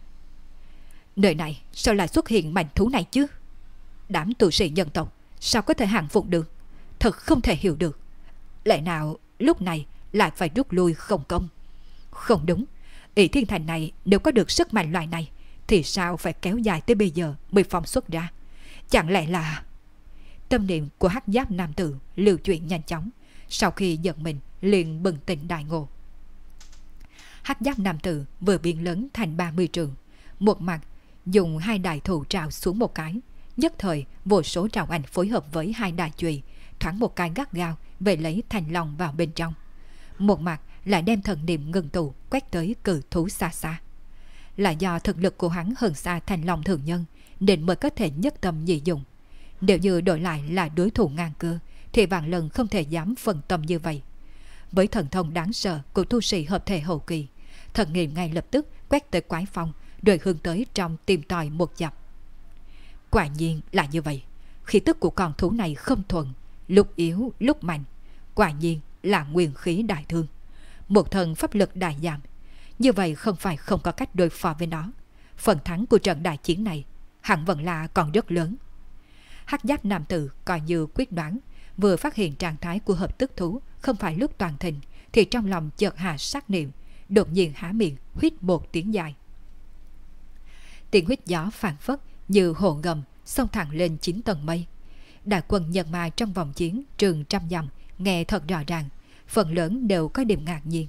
Nơi này sao lại xuất hiện mạnh thú này chứ? Đám tu sĩ nhân tộc sao có thể hàng phục được? Thật không thể hiểu được. Lẽ nào lúc này lại phải rút lui không công? Không đúng, Ỷ Thiên Thành này nếu có được sức mạnh loại này thì sao phải kéo dài tới bây giờ mới phóng xuất ra? Chẳng lẽ là... Tâm niệm của hắc giáp nam tử lưu chuyển nhanh chóng, sau khi giật mình liền bừng tỉnh đại ngộ. Hắc giáp nam tử vừa biến lớn thành 30 trường, một mặt dùng hai đại thủ trào xuống một cái, nhất thời vô số trào ảnh phối hợp với hai đại chùy thoáng một cái gắt gao về lấy Thành Long vào bên trong. Một mặt lại đem thần niệm ngừng tụ quét tới cự thú xa xa. Là do thực lực của hắn hơn xa Thành Long thường nhân nên mới có thể nhất tâm nhị dụng. Nếu như đổi lại là đối thủ ngang cơ thì vạn lần không thể dám phân tâm như vậy. Với thần thông đáng sợ của tu sĩ hợp thể hậu kỳ, thần niệm ngay lập tức quét tới quái phong, rồi hướng tới trong tìm tòi một dặm. Quả nhiên là như vậy, khí tức của con thú này không thuần, lúc yếu lúc mạnh, quả nhiên là nguyên khí đại thương, một thần pháp lực đại giảm. Như vậy không phải không có cách đối phó với nó. Phần thắng của trận đại chiến này hẳn vẫn là còn rất lớn. Hắc giáp nam tử coi như quyết đoán, vừa phát hiện trạng thái của hợp tức thú không phải lúc toàn thịnh thì trong lòng chợt hạ sát niệm, đột nhiên há miệng huýt một tiếng dài. Tiếng huýt gió phảng phất như hồ gầm xông thẳng lên 9 tầng mây. Đại quân nhân ma trong vòng chiến trường trăm dặm nghe thật rõ ràng, phần lớn đều có điểm ngạc nhiên.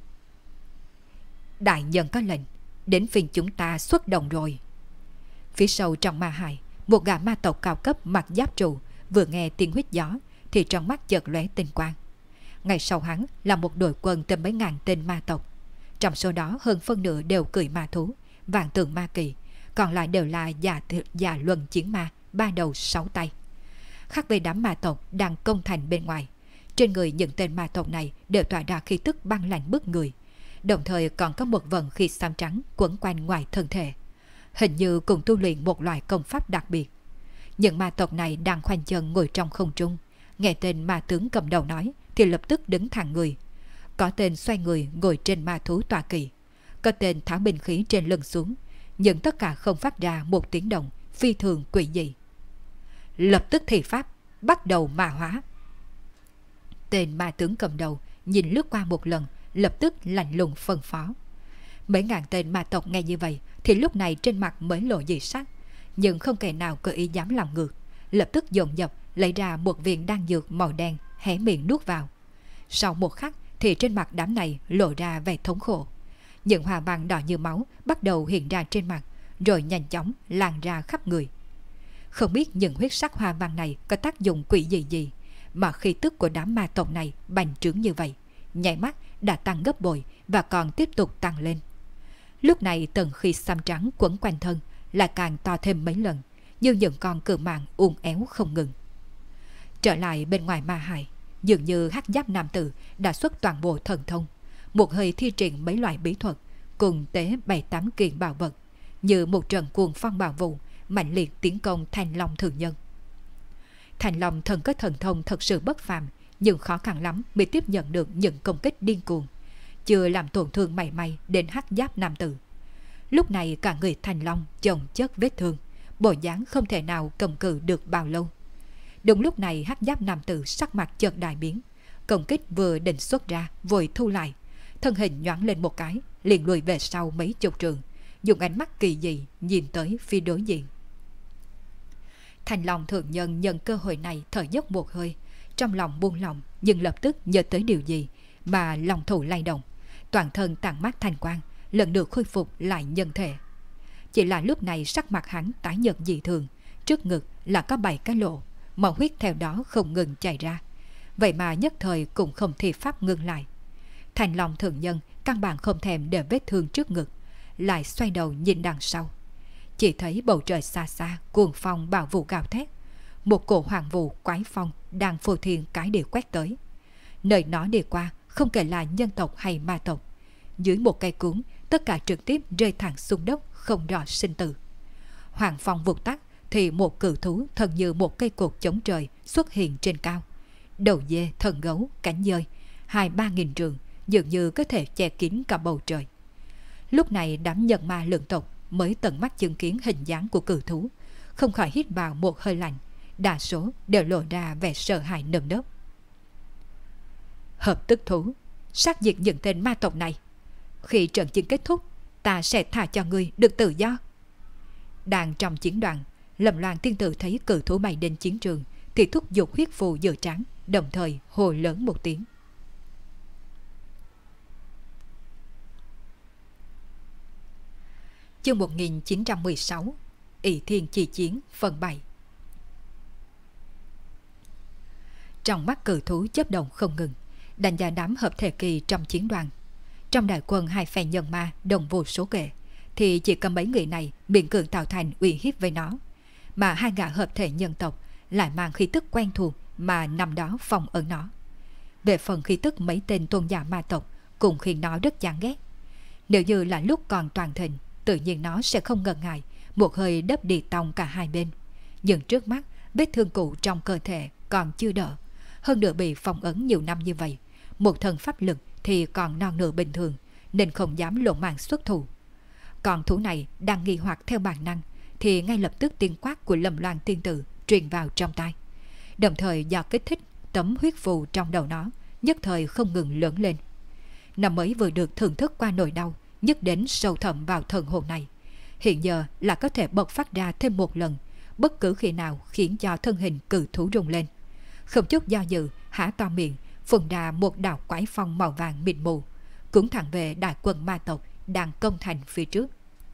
Đại nhân có lệnh, đến phiên chúng ta xuất động rồi. Phía sau trong ma hải, một gã ma tộc cao cấp mặc giáp trụ vừa nghe tiếng huýt gió thì trong mắt chợt lóe tinh quang. Ngay sau hắn là một đội quân tên mấy ngàn tên ma tộc, trong số đó hơn phân nửa đều cưỡi ma thú, vạn tượng ma kỳ, còn lại đều là già luân chiến ma 3 đầu 6 tay. Khác với đám ma tộc đang công thành bên ngoài, trên người những tên ma tộc này đều tỏa ra khí tức băng lạnh bức người, đồng thời còn có một vầng khí xám trắng quấn quanh ngoài thân thể, hình như cùng tu luyện một loại công pháp đặc biệt. Những ma tộc này đang khoanh chân ngồi trong không trung, nghe tên ma tướng cầm đầu nói thì lập tức đứng thẳng người. Có tên xoay người ngồi trên ma thú tọa kỵ, có tên tháo binh khí trên lưng xuống, nhưng tất cả không phát ra một tiếng động, phi thường quỷ dị. Lập tức thi pháp, bắt đầu ma hóa. Tên ma tướng cầm đầu nhìn lướt qua một lần, lập tức lạnh lùng phân phó. Mấy ngàn tên ma tộc nghe như vậy thì lúc này trên mặt mới lộ dị sắc, nhưng không kẻ nào có ý dám làm ngược, lập tức dồn dập lấy ra một viên đan dược màu đen, hé miệng nuốt vào. Sau một khắc thì trên mặt đám này lộ ra vẻ thống khổ. Những hoa văn đỏ như máu bắt đầu hiện ra trên mặt, rồi nhanh chóng lan ra khắp người. Không biết những huyết sắc hoa văn này có tác dụng quỷ gì mà khí tức của đám ma tộc này bành trướng như vậy, nhảy mắt đã tăng gấp bội và còn tiếp tục tăng lên. Lúc này tầng khí xám trắng quấn quanh thân lại càng to thêm mấy lần, như những con cự màng uốn éo không ngừng. Trở lại bên ngoài ma hải, dường như hắc giáp nam tử đã xuất toàn bộ thần thông, một hơi thi triển mấy loại bí thuật, cùng tế 7-8 kiện bảo vật, như một trận cuồng phong bạo vụ mạnh liệt tiến công Thành Long thường nhân. Thành Long thần có thần thông thật sự bất phàm, nhưng khó khăn lắm mới tiếp nhận được những công kích điên cuồng, chưa làm tổn thương mảy may đến hắc giáp nam tử. Lúc này cả người Thành Long chồng chất vết thương, bộ dáng không thể nào cầm cự được bao lâu. Đúng lúc này hắc giáp nam tử sắc mặt chợt đại biến, công kích vừa định xuất ra vội thu lại, thân hình nhoáng lên một cái, liền lùi về sau mấy chục trường, dùng ánh mắt kỳ dị nhìn tới phía đối diện. Thành Long thượng nhân nhân cơ hội này thở dốc một hơi, trong lòng buông lỏng nhưng lập tức nhớ tới điều gì mà lòng thủ lay động, toàn thân tản mát thanh quang, lần được khôi phục lại nhân thể. Chỉ là lúc này sắc mặt hắn tái nhợt dị thường, trước ngực là có 7 cái lỗ, máu huyết theo đó không ngừng chảy ra. Vậy mà nhất thời cũng không thể pháp ngưng lại. Thành Long thượng nhân căn bản không thèm để vết thương trước ngực, lại xoay đầu nhìn đằng sau. Chỉ thấy bầu trời xa xa cuồng phong bão vụ gào thét, một cổ hoàng vụ quái phong đang phô thiên cái địa quét tới. Nơi nó đi qua không kể là nhân tộc hay ma tộc, dưới một cây cuốn tất cả trực tiếp rơi thẳng xuống đất, không rõ sinh tử. Hoàng phong vụt tắt thì một cự thú thân như một cây cột chống trời xuất hiện trên cao. Đầu dê, thân gấu, cánh dơi 2-3 nghìn trường, dường như có thể che kín cả bầu trời. Lúc này đám nhân ma lượng tộc mới tận mắt chứng kiến hình dáng của cự thú, không khỏi hít vào một hơi lạnh, đa số đều lộ ra vẻ sợ hãi nơm nớp. Hợp tức thú, sát diệt những tên ma tộc này. Khi trận chiến kết thúc, ta sẽ thả cho ngươi được tự do. Đang trong chiến đoàn, Lâm Loan tiên tử thấy cự thú bay đến chiến trường thì thúc giục huyết phù giữa trán, đồng thời hồ lớn một tiếng. Chương 1916 Ỷ Thiên Chi Chiến phần 7. Trong mắt cự thú chớp động không ngừng, đánh giá đám hợp thể kỳ trong chiến đoàn. Trong đại quân hai phe nhân ma đồng vô số kể, thì chỉ có mấy người này miễn cưỡng tạo thành uy hiếp với nó, mà hai gã hợp thể nhân tộc lại mang khí tức quen thuộc mà năm đó phong ấn nó. Về phần khí tức mấy tên tôn giả ma tộc cũng khiến nó rất chán ghét. Nếu như là lúc còn toàn thịnh, tự nhiên nó sẽ không ngần ngại một hơi đắp đi tòng cả hai bên. Nhưng trước mắt vết thương cũ trong cơ thể còn chưa đỡ, hơn nữa bị phong ấn nhiều năm như vậy, một thân pháp lực thì còn non nửa bình thường, nên không dám lộ màn xuất thủ. Còn thú này đang nghi hoặc theo bản năng, thì ngay lập tức tiếng quát của Lâm Loan tiên tử truyền vào trong tai. Đồng thời do kích thích, tấm huyết phù trong đầu nó nhất thời không ngừng lớn lên. Nó mới vừa được thưởng thức qua nỗi đau nhất đến sâu thẳm vào thần hồn này, hiện giờ là có thể bộc phát ra thêm một lần, bất cứ khi nào khiến cho thân hình cự thú rung lên. Không chút do dự, há to miệng phun ra một đạo quái phong màu vàng mịt mù, cuốn thẳng về đại quân ma tộc đang công thành phía trước.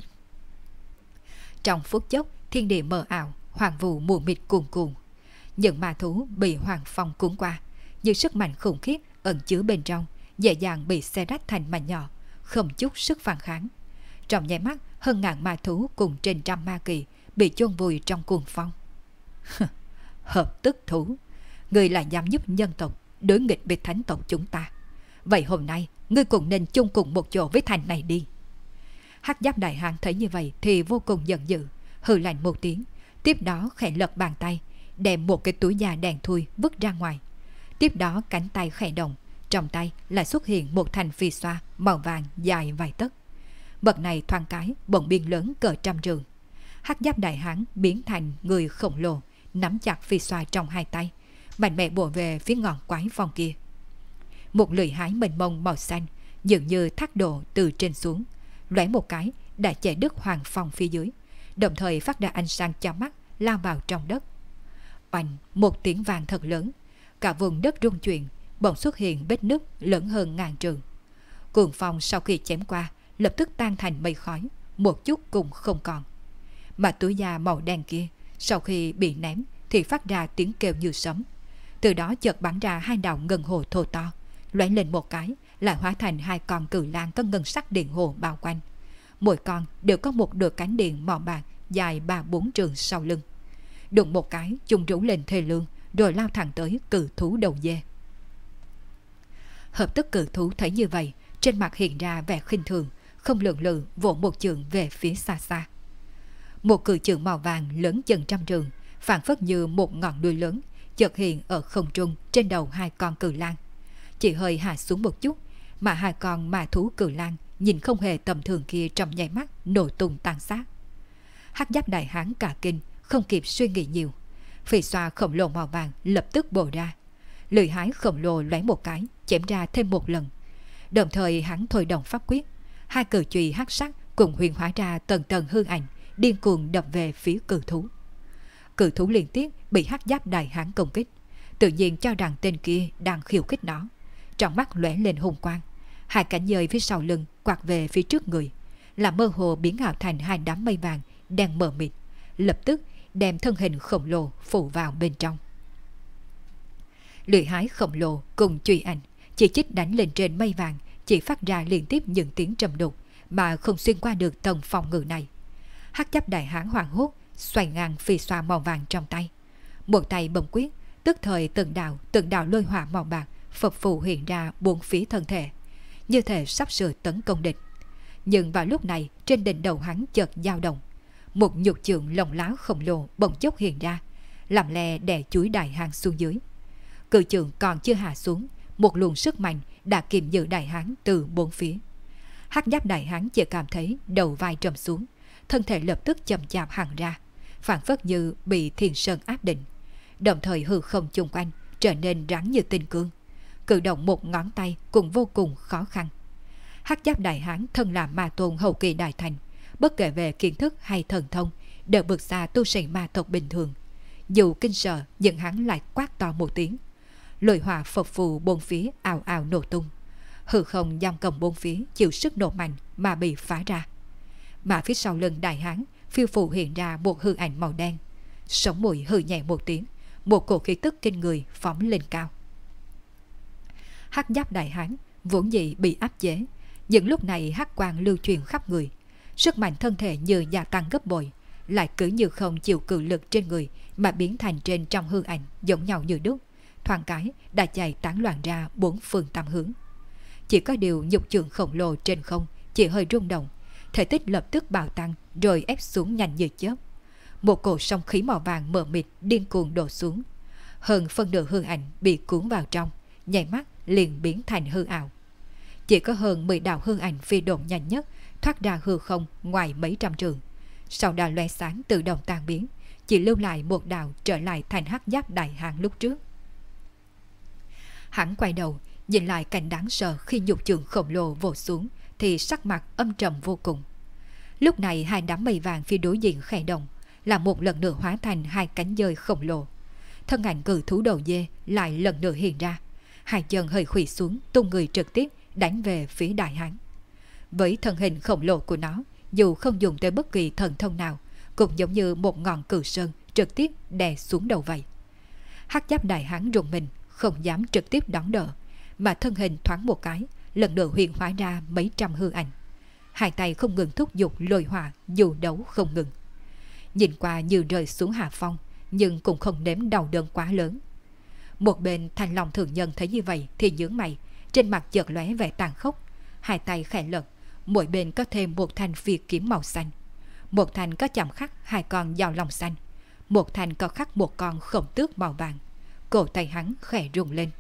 Trong phút chốc, thiên địa mờ ảo, hoàng vụ mù mịt cuồn cuộn. Những ma thú bị hoàng phong cuốn qua, nhưng sức mạnh khủng khiếp ẩn chứa bên trong dễ dàng bị xé rách thành mảnh nhỏ, không chút sức phản kháng. Trong nháy mắt, hơn ngàn ma thú cùng trên trăm ma kỳ bị chôn vùi trong cuồng phong. Hợp tức thú, người là dám giúp nhân tộc đối nghịch với thánh tộc chúng ta. Vậy hôm nay ngươi cũng nên chung cùng một chỗ với thành này đi. Hắc Giáp đại hán thấy như vậy thì vô cùng giận dữ, hừ lạnh một tiếng, tiếp đó khẽ lật bàn tay, đem một cái túi da đen thui vứt ra ngoài. Tiếp đó cánh tay khẽ động, trong tay lại xuất hiện một thanh phi xoa màu vàng dài vài tấc. Vật này thoáng cái bỗng biên lớn cỡ trăm trường. Hắc Giáp đại hán biến thành người khổng lồ, nắm chặt phi xoa trong hai tay, mạnh mẽ bổ về phía ngọn quái phong kia. Một lưỡi hái mênh mông màu xanh dường như thác đổ từ trên xuống, lóe một cái đã chẻ đứt hoàng phong phía dưới, đồng thời phát ra ánh sáng chói mắt lao vào trong đất. Oanh, một tiếng vang thật lớn, cả vùng đất rung chuyển, bỗng xuất hiện vết nứt lớn hơn ngàn trường. Cuồng phong sau khi chém qua lập tức tan thành mây khói, một chút cũng không còn. Mà túi da màu đen kia sau khi bị ném thì phát ra tiếng kêu như sấm, từ đó chợt bắn ra hai đạo ngân hồ thô to, lóe lên một cái lại hóa thành hai con cự lang có ngân sắc điện hồ bao quanh. Mỗi con đều có một đôi cánh điện màu bạc dài 3-4 trường sau lưng. Đụng một cái chúng rú lên thê lương, rồi lao thẳng tới cự thú đầu dê. Hợp tức cự thú thấy như vậy, trên mặt hiện ra vẻ khinh thường, không lưỡng lự vỗ một chưởng về phía xa xa. Một cự chưởng màu vàng lớn chừng trăm trường, phảng phất như một ngọn đuôi lớn, chợt hiện ở không trung trên đầu hai con cự lang. Chỉ hơi hạ xuống một chút, mà hai con ma thú cự lang nhìn không hề tầm thường kia trong nháy mắt nổ tung tan xác. Hắc Giáp đại hán cả kinh, không kịp suy nghĩ nhiều, phỉ xoa khổng lồ màu vàng lập tức bổ ra, lưỡi hái khổng lồ lóe một cái chém ra thêm một lần. Đồng thời hắn thôi động pháp quyết, hai cự chùy hắc sắc cùng huyền hóa ra tầng tầng hư ảnh, điên cuồng đập về phía cự thú. cự thú liên tiếp bị hắc giáp đại hán công kích, tự nhiên cho rằng tên kia đang khiêu khích nó. Trong mắt lóe lên hung quang, hai cánh dơi phía sau lưng quạt về phía trước người, là mơ hồ biến ảo thành hai đám mây vàng đen mờ mịt, lập tức đem thân hình khổng lồ phủ vào bên trong. Lưỡi hái khổng lồ cùng truy ảnh chỉ chích đánh lên trên mây vàng, chỉ phát ra liên tiếp những tiếng trầm đục mà không xuyên qua được tầng phòng ngự này. Hắc giáp đại hán hoảng hốt, xoay ngang phi xoa màu vàng trong tay, một tay bấm quyết, tức thời từng đạo lôi hỏa màu bạc phập phù hiện ra bốn phía thân thể, như thể sắp sửa tấn công địch. Nhưng vào lúc này, trên đỉnh đầu hắn chợt dao động, một nhục chưởng lồng lá khổng lồ bỗng chốc hiện ra, làm lè đè chuối đại hán xuống dưới. Cự chưởng còn chưa hạ xuống, một luồng sức mạnh đã kiềm giữ đại hán từ bốn phía. Hắc giáp đại hán chỉ cảm thấy đầu vai trầm xuống, thân thể lập tức chậm chạp hẳn ra, phảng phất như bị thiên sơn áp định, đồng thời hư không chung quanh trở nên rắn như tinh cương, cử động một ngón tay cũng vô cùng khó khăn. Hắc giáp đại hán thân là ma tôn hậu kỳ đại thành, bất kể về kiến thức hay thần thông đều vượt xa tu sĩ ma tộc bình thường. Dù kinh sợ, nhưng hắn lại quát to một tiếng, lôi hỏa phập phù bốn phía ào ào nổ tung, hư không giam cầm bốn phía chịu sức nổ mạnh mà bị phá ra. Mà phía sau lưng đại hán phiêu phù hiện ra một hư ảnh màu đen, sống mũi hừ nhẹ một tiếng, một cổ khí tức kinh người phóng lên cao. Hắc giáp đại hán vốn dĩ bị áp chế, nhưng lúc này hắc quang lưu truyền khắp người, sức mạnh thân thể như gia tăng gấp bội, lại cứ như không chịu cự lực trên người mà biến thành trên trong hư ảnh giống nhau như đúc, thoáng cái đã chạy tán loạn ra bốn phương tám hướng. Chỉ có điều nhục chưởng khổng lồ trên không chỉ hơi rung động, thể tích lập tức bạo tăng rồi ép xuống nhanh như chớp. Một cổ sóng khí màu vàng mờ mịt điên cuồng đổ xuống, hơn phân nửa hư ảnh bị cuốn vào trong, nháy mắt liền biến thành hư ảo. Chỉ có hơn 10 đạo hư ảnh phi độn nhanh nhất thoát ra hư không ngoài mấy trăm trường, sau đó lóe sáng tự động tan biến, chỉ lưu lại một đạo trở lại thành hắc giáp đại hán lúc trước. Hắn quay đầu nhìn lại cảnh đáng sợ khi nhục chưởng khổng lồ vồ xuống thì sắc mặt âm trầm vô cùng. Lúc này hai đám mây vàng phía đối diện khẽ động, là một lần nữa hóa thành hai cánh dơi khổng lồ. Thân ảnh cự thú đầu dê lại lần nữa hiện ra, hai chân hơi khuỵu xuống, tung người trực tiếp đánh về phía đại hán. Với thân hình khổng lồ của nó, dù không dùng tới bất kỳ thần thông nào, cũng giống như một ngọn cự sơn trực tiếp đè xuống đầu vậy. Hắc giáp đại hán rùng mình, không dám trực tiếp đón đỡ, mà thân hình thoáng một cái, lần nữa huyền hóa ra mấy trăm hư ảnh. Hai tay không ngừng thúc giục lôi hỏa, dù đấu không ngừng. Nhìn qua như rơi xuống hạ phong, nhưng cũng không nếm đau đớn quá lớn. Một bên Thanh Long Thượng Nhân thấy như vậy thì nhướng mày, trên mặt chợt lóe vẻ tàn khốc, hai tay khẽ lật, mỗi bên có thêm một thanh phi kiếm màu xanh, một thanh có chạm khắc hai con dao long xanh, một thanh có khắc một con khổng tước màu vàng. Cổ tay hắn khẽ rung lên,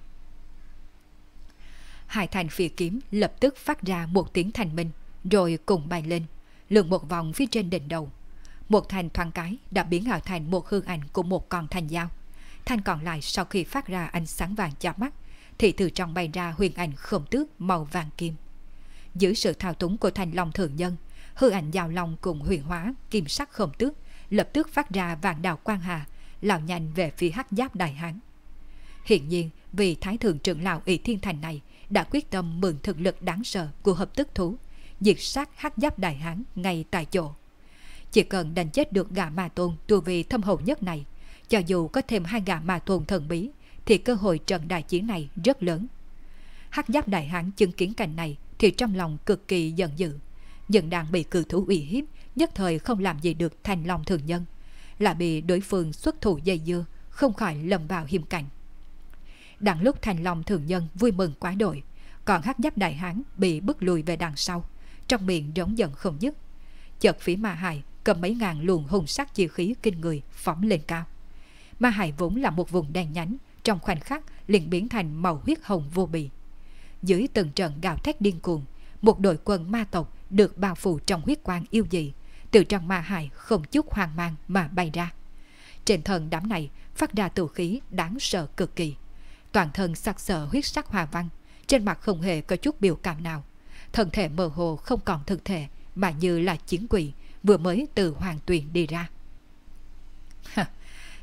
hai thanh phi kiếm lập tức phát ra một tiếng thanh minh, rồi cùng bay lên, lượn một vòng phía trên đỉnh đầu. Một thanh thoáng cái đã biến ảo thành một hư ảnh của một con thanh dao. Thanh còn lại sau khi phát ra ánh sáng vàng chói mắt thì từ trong bay ra huyền ảnh khổng tước màu vàng kim. Dưới sự thao túng của Thanh Long Thượng Nhân, hư ảnh dao long cùng huyền hóa kim sắc khổng tước lập tức phát ra vạn đạo quang hà, lao nhanh về phía hắc giáp đại hán. Hiện nhiên vì Thái Thượng trưởng lão Ỷ Thiên Thành này đã quyết tâm mượn thực lực đáng sợ của hợp tức thú diệt sát hắc giáp đại hán ngay tại chỗ. Chỉ cần đánh chết được gã ma tôn tu vi thâm hậu nhất này, cho dù có thêm hai gã ma tôn thần bí thì cơ hội trận đại chiến này rất lớn. Hắc giáp đại hán chứng kiến cảnh này thì trong lòng cực kỳ giận dữ, nhưng đang bị cự thú uy hiếp, nhất thời không làm gì được Thanh Long Thượng Nhân, là bị đối phương xuất thủ dây dưa, không khỏi lầm vào hiểm cảnh. Đang lúc Thanh Long Thượng Nhân vui mừng quá đội, còn hắc giáp đại hán bị bức lùi về đằng sau, trong miệng rống giận không dứt. Chợt phía Ma Hải cầm mấy ngàn luồng hung sắc chi khí kinh người phóng lên cao. Ma Hải vốn là một vùng đen nhánh, trong khoảnh khắc liền biến thành màu huyết hồng vô bì. Dưới từng trận gào thét điên cuồng, một đội quân ma tộc được bao phủ trong huyết quang yêu dị, từ trong Ma Hải không chút hoang mang mà bay ra. Trên thân đám này phát ra tử khí đáng sợ cực kỳ, toàn thân sặc sỡ huyết sắc hòa văn, trên mặt không hề có chút biểu cảm nào, thân thể mơ hồ không còn thực thể, mà như là chiến quỷ vừa mới từ hoàng tuyền đi ra.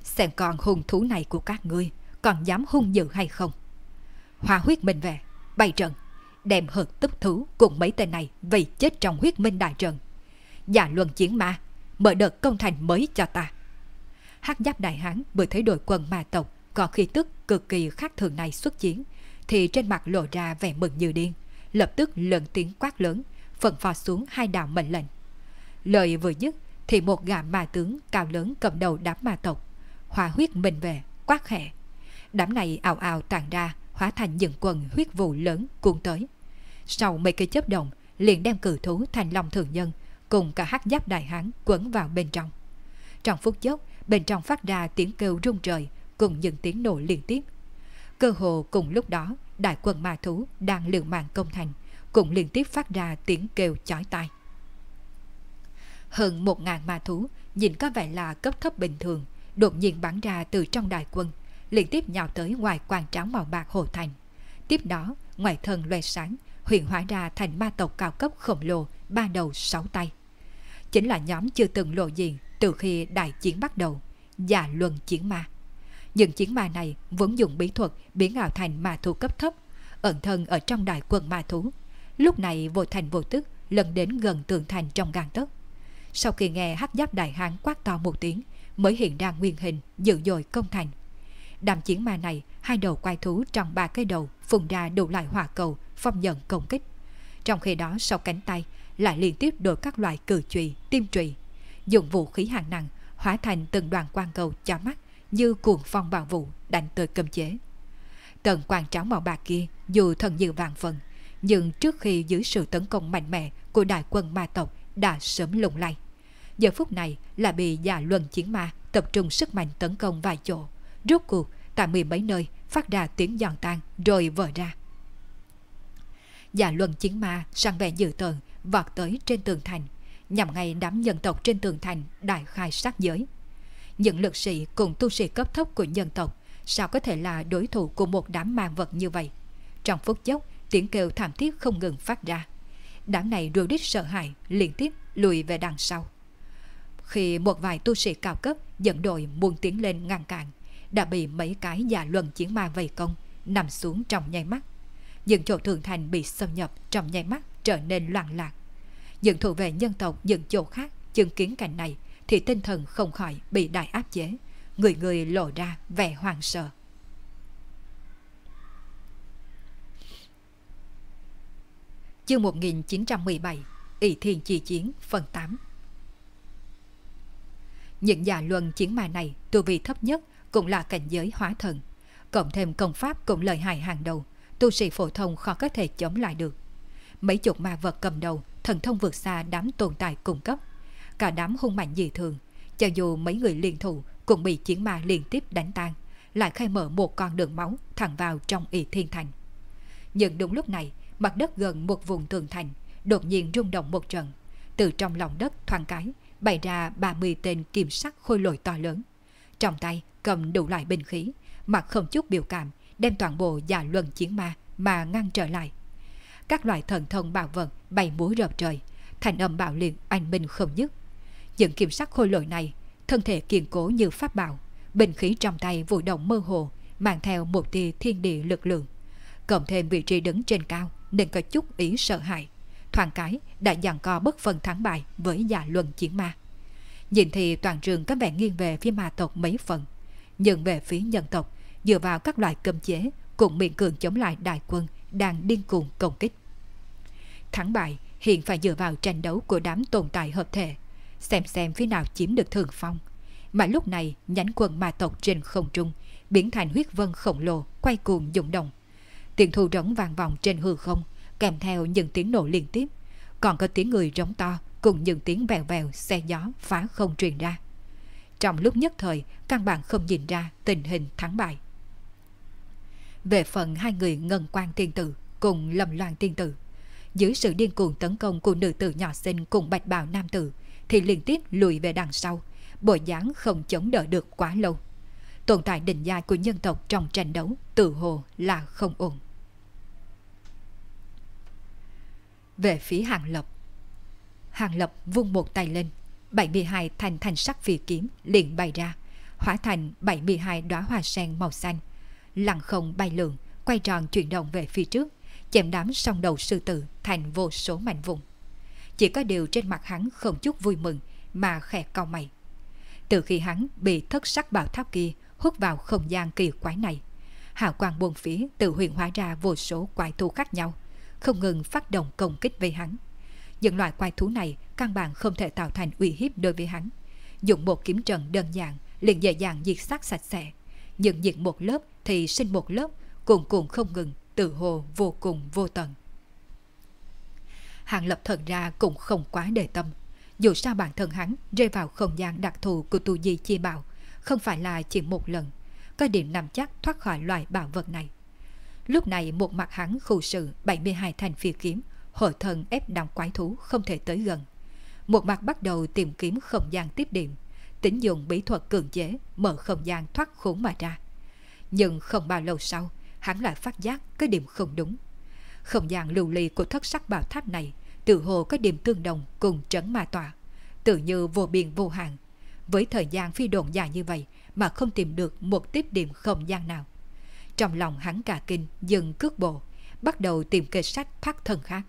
xem con hung thú này của các ngươi còn dám hung dữ hay không. Hoa huyết minh về, bày trận, đem hợp tức thú cùng mấy tên này vì chết trong huyết minh đại trận. Dạ luân chiến ma, mở đợt công thành mới cho ta. Hắc giáp đại hán vừa thấy đội quân ma tộc có khí tức cực kỳ khác thường này xuất chiến, thì trên mặt lộ ra vẻ mừng như điên, lập tức lớn tiếng quát lớn, phân phó xuống hai đạo mệnh lệnh. Lời vừa dứt thì một gã ma tướng cao lớn cầm đầu đám ma tộc, Hoa huyết minh về, quát khẽ. Đám này ào ào tàn ra, hóa thành những quần huyết vụ lớn cuốn tới. Sau mấy cây chớp động, liền đem cử thú Thanh Long thường nhân cùng cả hắc giáp đại hán quấn vào bên trong. Trong phút chốc, bên trong phát ra tiếng kêu rung trời cùng những tiếng nổ liên tiếp. Cơ hồ cùng lúc đó, đại quân ma thú đang liều mạng công thành cũng liên tiếp phát ra tiếng kêu chói tai. Hơn 1000 ma thú nhìn có vẻ là cấp thấp bình thường, đột nhiên bắn ra từ trong đại quân, liên tiếp nhào tới ngoài quan tráo màu bạc hồ thành. Tiếp đó, ngoài thân loe sáng, hiện hóa ra thành ma tộc cao cấp khổng lồ 3 đầu 6 tay. Chính là nhóm chưa từng lộ diện từ khi đại chiến bắt đầu, Dạ luân chiến ma. Những chiến ma này vốn dùng bí thuật biến ảo thành ma thú cấp thấp, ẩn thân ở trong đại quân ma thú. Lúc này vô thành vô tức lần đến gần tường thành trong gang tấc. Sau khi nghe hắc giáp đại hán quát to một tiếng, mới hiện ra nguyên hình dữ dội công thành. Đám chiến ma này, hai đầu quái thú trong 3 cái đầu phun ra đủ loại hỏa cầu phong nhận công kích. Trong khi đó sau cánh tay lại liên tiếp đổi các loại cử chùy, tim chùy, dùng vũ khí hạng nặng hóa thành từng đoàn quang cầu chói mắt như cuồng phong bạo vũ đánh tới cấm chế. Tần quan tráo màu bạc kia dù thần như vàng phần, nhưng trước khi dưới sự tấn công mạnh mẽ của đại quân ma tộc đã sớm lung lay. Giờ phút này là bị Dạ luân chiến ma tập trung sức mạnh tấn công vài chỗ, rốt cuộc tại 10 mấy nơi phát ra tiếng giòn tan rồi vỡ ra. Dạ luân chiến ma sang vẻ dữ tợn vọt tới trên tường thành, nhằm ngay đám nhân tộc trên tường thành đại khai sát giới. Những lực sĩ cùng tu sĩ cấp thấp của nhân tộc sao có thể là đối thủ của một đám ma vật như vậy? Trong phút chốc, tiếng kêu thảm thiết không ngừng phát ra. Đám này rùa đít sợ hãi liên tiếp lùi về đằng sau. Khi một vài tu sĩ cao cấp dẫn đội muốn tiến lên ngăn cản, đã bị mấy cái Dạ luân chiến ma vây công, nằm xuống trong nháy mắt. Những chỗ tường thành bị xâm nhập trong nháy mắt trở nên loạn lạc. Những thủ vệ nhân tộc những chỗ khác chứng kiến cảnh này thì tinh thần không khỏi bị đại áp chế, người người lộ ra vẻ hoang sợ. Chương 1917 Ỷ Thiên Chi Chiến phần 8. Những Dạ luân chiến ma này tu vi thấp nhất cũng là cảnh giới hóa thần, cộng thêm công pháp cũng lợi hại hàng đầu, tu sĩ phổ thông khó có thể chống lại được. Mấy chục ma vật cầm đầu thần thông vượt xa đám tồn tại cung cấp, cả đám hung mạnh dị thường, cho dù mấy người liên thủ cũng bị chiến ma liên tiếp đánh tan, lại khai mở một con đường máu thẳng vào trong Ỷ Thiên Thành. Nhưng đúng lúc này, mặt đất gần một vùng tường thành đột nhiên rung động một trận, từ trong lòng đất thoáng cái bày ra 30 tên kim sắc khôi lỗi to lớn, trong tay cầm đủ loại binh khí, mặt không chút biểu cảm, đem toàn bộ Dạ luân chiến ma mà ngăn trở lại. Các loại thần thông bảo vật bay múa rợp trời, thành âm bạo liệt anh minh không dứt. Những kim sắc khôi lỗi này thân thể kiên cố như pháp bảo, binh khí trong tay vụ động mơ hồ, mang theo một tia thiên địa lực lượng, cộng thêm vị trí đứng trên cao nên có chút ý sợ hãi, thoáng cái đã giằng co bất phân thắng bại với Dạ luân chiến ma. Nhìn thì toàn trường có vẻ nghiêng về phía ma tộc mấy phần, nhưng về phía nhân tộc dựa vào các loại cấm chế cũng miễn cường chống lại đại quân đang điên cuồng công kích. Thắng bại hiện phải dựa vào tranh đấu của đám tồn tại hợp thể, xem phía nào chiếm được thượng phong. Mà lúc này nhánh quân ma tộc trên không trung biến thành huyết vân khổng lồ quay cuồng dũng động, tiếng thu rống vang vọng trên hư không, kèm theo những tiếng nổ liên tiếp, còn có tiếng người rống to cùng những tiếng vèo vèo xe gió phá không truyền ra. Trong lúc nhất thời căn bản không nhìn ra tình hình thắng bại. Về phần hai người Ngân Quang tiên tử cùng Lâm Loan tiên tử, dưới sự điên cuồng tấn công của nữ tử nhỏ xinh cùng bạch bào nam tử thì liên tiếp lùi về đằng sau, bộ dáng không chống đỡ được quá lâu. Tồn tại đỉnh giai của nhân tộc trong tranh đấu tự hồ là không ổn. Về phía Hàng Lập vung một tay lên, 72 thanh sắc phi kiếm liền bay ra, hóa thành 72 đóa hoa sen màu xanh, lặng không bay lượn, quay tròn chuyển động về phía trước, chém đám song đầu sư tử thành vô số mảnh vụn. Chỉ có điều trên mặt hắn không chút vui mừng mà khẽ cau mày. Từ khi hắn bị thất sắc bảo tháp kia hút vào không gian kỳ quái này, hào quang bốn phía tự huyền hóa ra vô số quái thú khác nhau, không ngừng phát động công kích với hắn. Những loại quái thú này căn bản không thể tạo thành uy hiếp đối với hắn. Dùng một kiếm trận đơn giản liền dễ dàng diệt sát sạch sẽ, nhưng diệt một lớp thì sinh một lớp, cuồn cuộn không ngừng, tự hồ vô cùng vô tận. Hàng Lập thật ra cũng không quá để tâm. Dù sao bản thân hắn rơi vào không gian đặc thù của tu di chi bảo không phải là chỉ một lần, có điểm nắm chắc thoát khỏi loại bảo vật này. Lúc này một mặt hắn khu sự 72 thanh phi kiếm hộ thân ép đám quái thú không thể tới gần, một mặt bắt đầu tìm kiếm không gian tiếp điểm, tính dùng bí thuật cường chế mở không gian thoát khốn mà ra. Nhưng không bao lâu sau, hắn lại phát giác cái điểm không đúng. Không gian lưu ly của thất sắc bảo tháp này tự hồ có điểm tương đồng cùng trấn ma tọa, tự như vô biên vô hạn. Với thời gian phi độn dài như vậy mà không tìm được một tiếp điểm không gian nào. Trong lòng hắn cả kinh, dừng cước bộ, bắt đầu tìm kê sách thoát thân khác.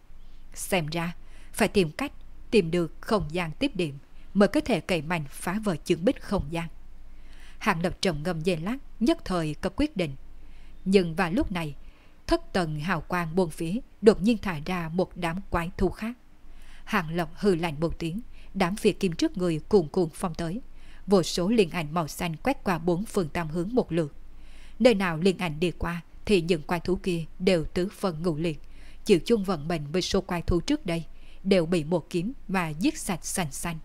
Xem ra phải tìm cách tìm được không gian tiếp điểm mới có thể cậy mạnh phá vỡ chướng bích không gian. Hàng Lập trầm ngâm giây lát, nhất thời có quyết định. Nhưng vào lúc này, thất tầng hào quang buông phía đột nhiên thả ra một đám quái thú khác. Hàng Lập hừ lạnh một tiếng, đám phi kim trước người cuồn cuộn phong tới, vô số liên ảnh màu xanh quét qua bốn phương tam hướng một lượt. Nơi nào liên ảnh đi qua thì những quái thú kia đều tứ phân ngũ liệt, chịu chung vận mệnh với số quái thú trước đây, đều bị một kiếm mà giết sạch sành xanh.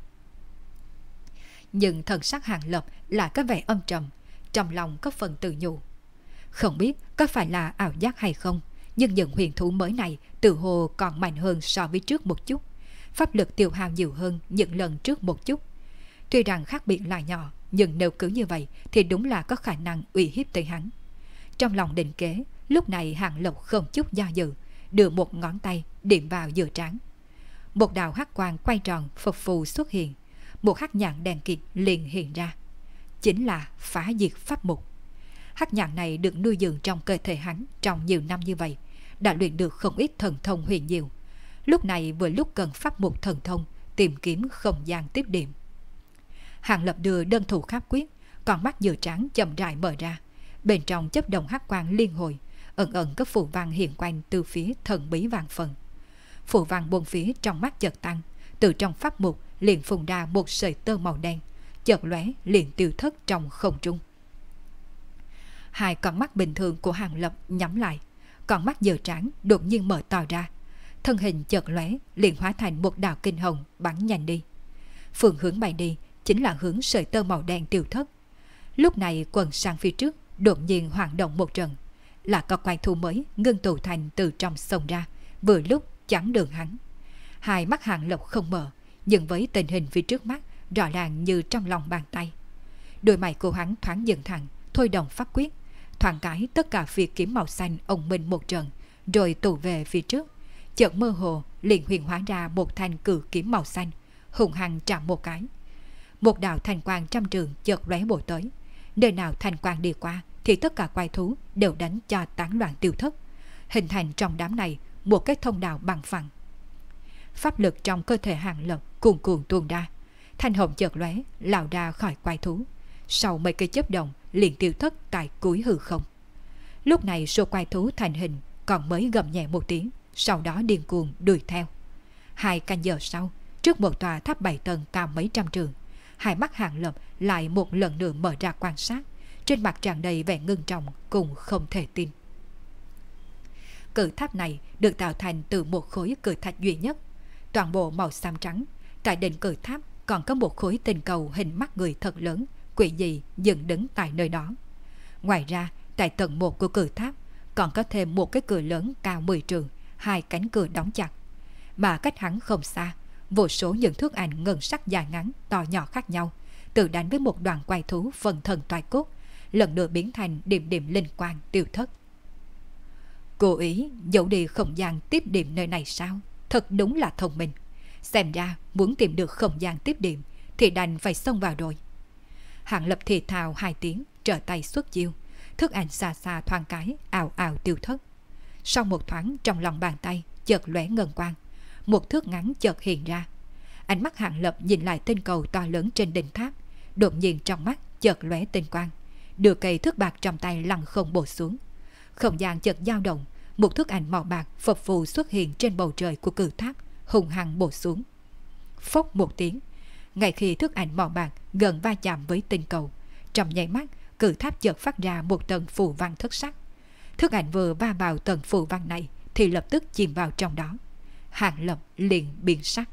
Nhưng thần sắc Hàng Lập lại có vẻ âm trầm, trong lòng có phần tự nhủ. Không biết có phải là ảo giác hay không, nhưng những huyền thú mới này tự hồ còn mạnh hơn so với trước một chút, pháp lực tiêu hao nhiều hơn những lần trước một chút. Tuy rằng khác biệt là nhỏ, nhưng nếu cứ như vậy thì đúng là có khả năng uy hiếp tới hắn. Trong lòng định kế, lúc này Hàng Lập không chút do dự, đưa một ngón tay điểm vào giữa trán. Một đạo hắc quang quay tròn phập phù xuất hiện, một hắc nhạn đèn kịt liền hiện ra, chính là phá diệt pháp mục. Hắc nhạn này được nuôi dưỡng trong cơ thể hắn trong nhiều năm như vậy, đã luyện được không ít thần thông huyền diệu. Lúc này vừa lúc cần pháp mục thần thông tìm kiếm không gian tiếp điểm. Hàng Lập đưa đơn thủ khắp quyết, còn mắt giữa trán chậm rãi mở ra, bên trong chấp động hắc quang liên hồi, ẩn ẩn các phù văn hiện quanh từ phía thần bí vàng phần. Phù văn bốn phía trong mắt chợt tăng, từ trong pháp mục liền phun ra một sợi tơ màu đen, chợt lóe liền tiêu thất trong không trung. Hai con mắt bình thường của Hàng Lập nhắm lại, con mắt giữa trán đột nhiên mở to ra, thân hình chợt lóe liền hóa thành một đạo kinh hồng bắn nhanh đi. Phương hướng bay đi chính là hướng sợi tơ màu đen tiêu thất. Lúc này quần sang phía trước đột nhiên hoạt động một trận, là có quái thú mới ngưng tụ thành từ trong sông ra, vừa lúc chắn đường hắn. Hai mắt Hàng Lập không mở, nhưng với tình hình phía trước mắt rõ ràng như trong lòng bàn tay. Đôi mày của hắn thoáng dựng thẳng, thôi động pháp quyết, thoáng cái tất cả phi kiếm màu xanh ông minh một trận, rồi tụ về phía trước. Chợt mơ hồ liền huyền hóa ra một thanh cử kiếm màu xanh, hùng hăng chạm một cái. Một đạo thanh quang trăm trường chợt lóe bổ tới, nơi nào thanh quang đi qua thì tất cả quái thú đều đánh cho tán loạn tiêu thất, hình thành trong đám này một cái thông đạo bằng phẳng. Pháp lực trong cơ thể Hàng Lập cuồn cuộn tuôn ra, thanh hồng chợt lóe lao ra khỏi quái thú, sau mấy cây chớp động liền tiêu thất tại cuối hư không. Lúc này số quái thú thành hình còn mới gầm nhẹ một tiếng, sau đó điên cuồng đuổi theo. 2 canh giờ sau, trước một tòa tháp 7 tầng cao mấy trăm trường, hai mắt Hàng Lập lại một lần nữa mở ra quan sát, trên mặt tràn đầy vẻ ngưng trọng cùng không thể tin. Cự tháp này được tạo thành từ một khối cự thạch duy nhất, toàn bộ màu xám trắng. Tại đỉnh cự tháp còn có một khối tinh cầu hình mắt người thật lớn, quỷ dị dựng đứng tại nơi đó. Ngoài ra, tại tầng 1 của cự tháp còn có thêm một cái cửa lớn cao 10 trượng, 2 cánh cửa đóng chặt. Mà cách hắn không xa, vô số những thước ảnh ngân sắc dài ngắn, to nhỏ khác nhau, tự đánh với một đoàn quái thú phần thần toái cốt, lần nữa biến thành điểm điểm linh quang tiêu thất. Cố ý giấu đi không gian tiếp điểm nơi này sao? Thật đúng là thông minh. Xem ra muốn tìm được không gian tiếp điểm thì đành phải xông vào rồi. Hạng Lập thì thào hai tiếng, trở tay xuất chiêu, thức ảnh xa xa thoáng cái, ào ào tiêu thất. Sau một thoáng, trong lòng bàn tay chợt lóe ngân quang, một thước ngắn chợt hiện ra. Ánh mắt Hạng Lập nhìn lại tinh cầu to lớn trên đỉnh tháp, đột nhiên trong mắt chợt lóe tinh quang, đưa cây thước bạc trong tay lăng không bổ xuống. Không gian chợt dao động, một thước ảnh màu bạc phập phù xuất hiện trên bầu trời của cự tháp, hùng hăng bổ xuống. Phốc một tiếng, ngay khi thước ảnh màu bạc gần va chạm với tinh cầu, trong nháy mắt cự tháp chợt phát ra một tầng phù văn thất sắc. Thước ảnh vừa va vào tầng phù văn này thì lập tức chìm vào trong đó. Hạng Lập liền biến sắc.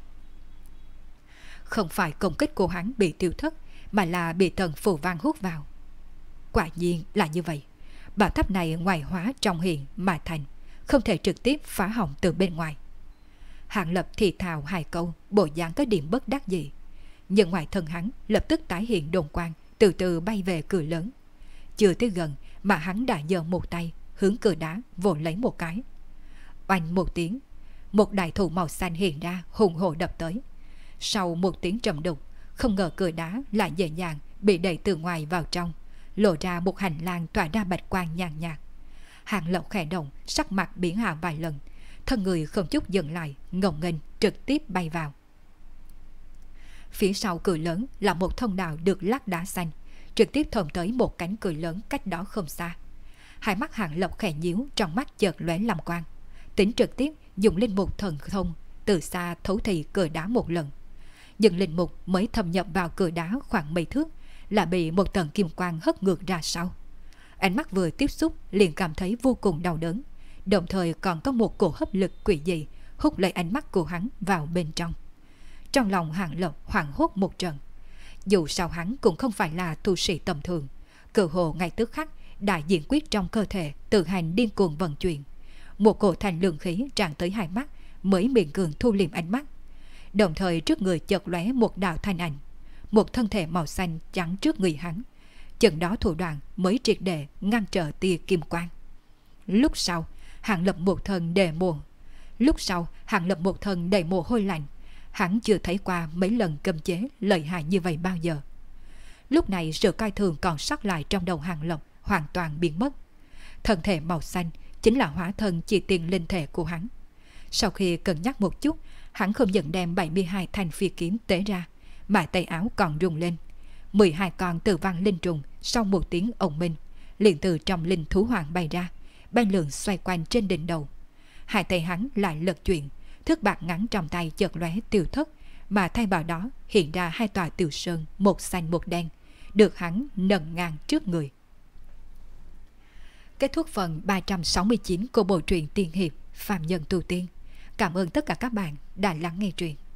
Không phải công kích của hắn bị tiêu thất, mà là bị tầng phù văn hút vào. Quả nhiên là như vậy. Bảo tháp này ngoài hóa trong hiện mà thành, không thể trực tiếp phá hỏng từ bên ngoài. Hạng Lập thì thào hai câu, bộ dáng có điểm bất đắc dĩ. Nhưng ngoài thân hắn lập tức tái hiện đồn quang, từ từ bay về cửa lớn. Chưa tới gần mà hắn đã giơ một tay hướng cửa đá vồ lấy một cái. Oanh một tiếng, một đại thủ màu xanh hiện ra, hùng hổ đập tới. Sau một tiếng trầm đục, không ngờ cửa đá lại dễ dàng bị đẩy từ ngoài vào trong, lộ ra một hành lang tỏa ra bạch quang nhàn nhạt. Hạng Lập khẽ động, sắc mặt biến ảo vài lần, thân người không chút dừng lại, ngông nghênh trực tiếp bay vào. Phía sau cửa lớn là một thông đạo được lát đá xanh, trực tiếp thông tới một cánh cửa lớn cách đó không xa. Hai mắt Hạng Lập khẽ nhíu, trong mắt chợt lóe làm quang, tính trực tiếp dùng linh mục thần thông từ xa thấu thị cửa đá một lần. Nhưng linh mục mới thâm nhập vào cửa đá khoảng mấy thước là bị một tầng kim quang hất ngược ra sau. Ánh mắt vừa tiếp xúc liền cảm thấy vô cùng đau đớn, đồng thời còn có một cổ hấp lực quỷ dị hút lấy ánh mắt của hắn vào bên trong. Trong lòng Hạng Lập hoảng hốt một trận. Dù sao hắn cũng không phải là tu sĩ tầm thường, cơ hồ ngay tức khắc đại diện quyết trong cơ thể tự hành điên cuồng vận chuyển. Một cổ thành lượng khí tràn tới hai mắt mới miễn cường thu liệm ánh mắt. Đồng thời trước người chợt lóe một đạo thanh ảnh, một thân thể màu xanh chắn trước người hắn. Chừng đó thủ đoạn mới triệt để ngăn trở tia kim quang. Lúc sau Hạng Lập một thân đầy mồ hôi lạnh. Hắn chưa thấy qua mấy lần cầm chế lợi hại như vậy bao giờ. Lúc này sự coi thường còn sót lại trong đầu Hạng Lập hoàn toàn biến mất. Thân thể màu xanh chính là hóa thân chỉ tiền linh thể của hắn. Sau khi cân nhắc một chút, hắn không nhận đem 72 thanh phi kiếm tế ra, mà tay áo còn rung lên. 12 con tử văn linh trùng sau một tiếng ồng minh liền từ trong linh thú hoàng bay ra, bay lượn xoay quanh trên đỉnh đầu. Hai tay hắn lại lật chuyển, thước bạc ngắn trong tay chợt lóe tiêu thất, mà thay vào đó hiện ra hai tòa tiểu sơn, một xanh một đen, được hắn nâng ngang trước người. Kết thúc phần 369 của bộ truyện tiên hiệp Phàm Nhân Tu Tiên. Cảm ơn tất cả các bạn đã lắng nghe truyện.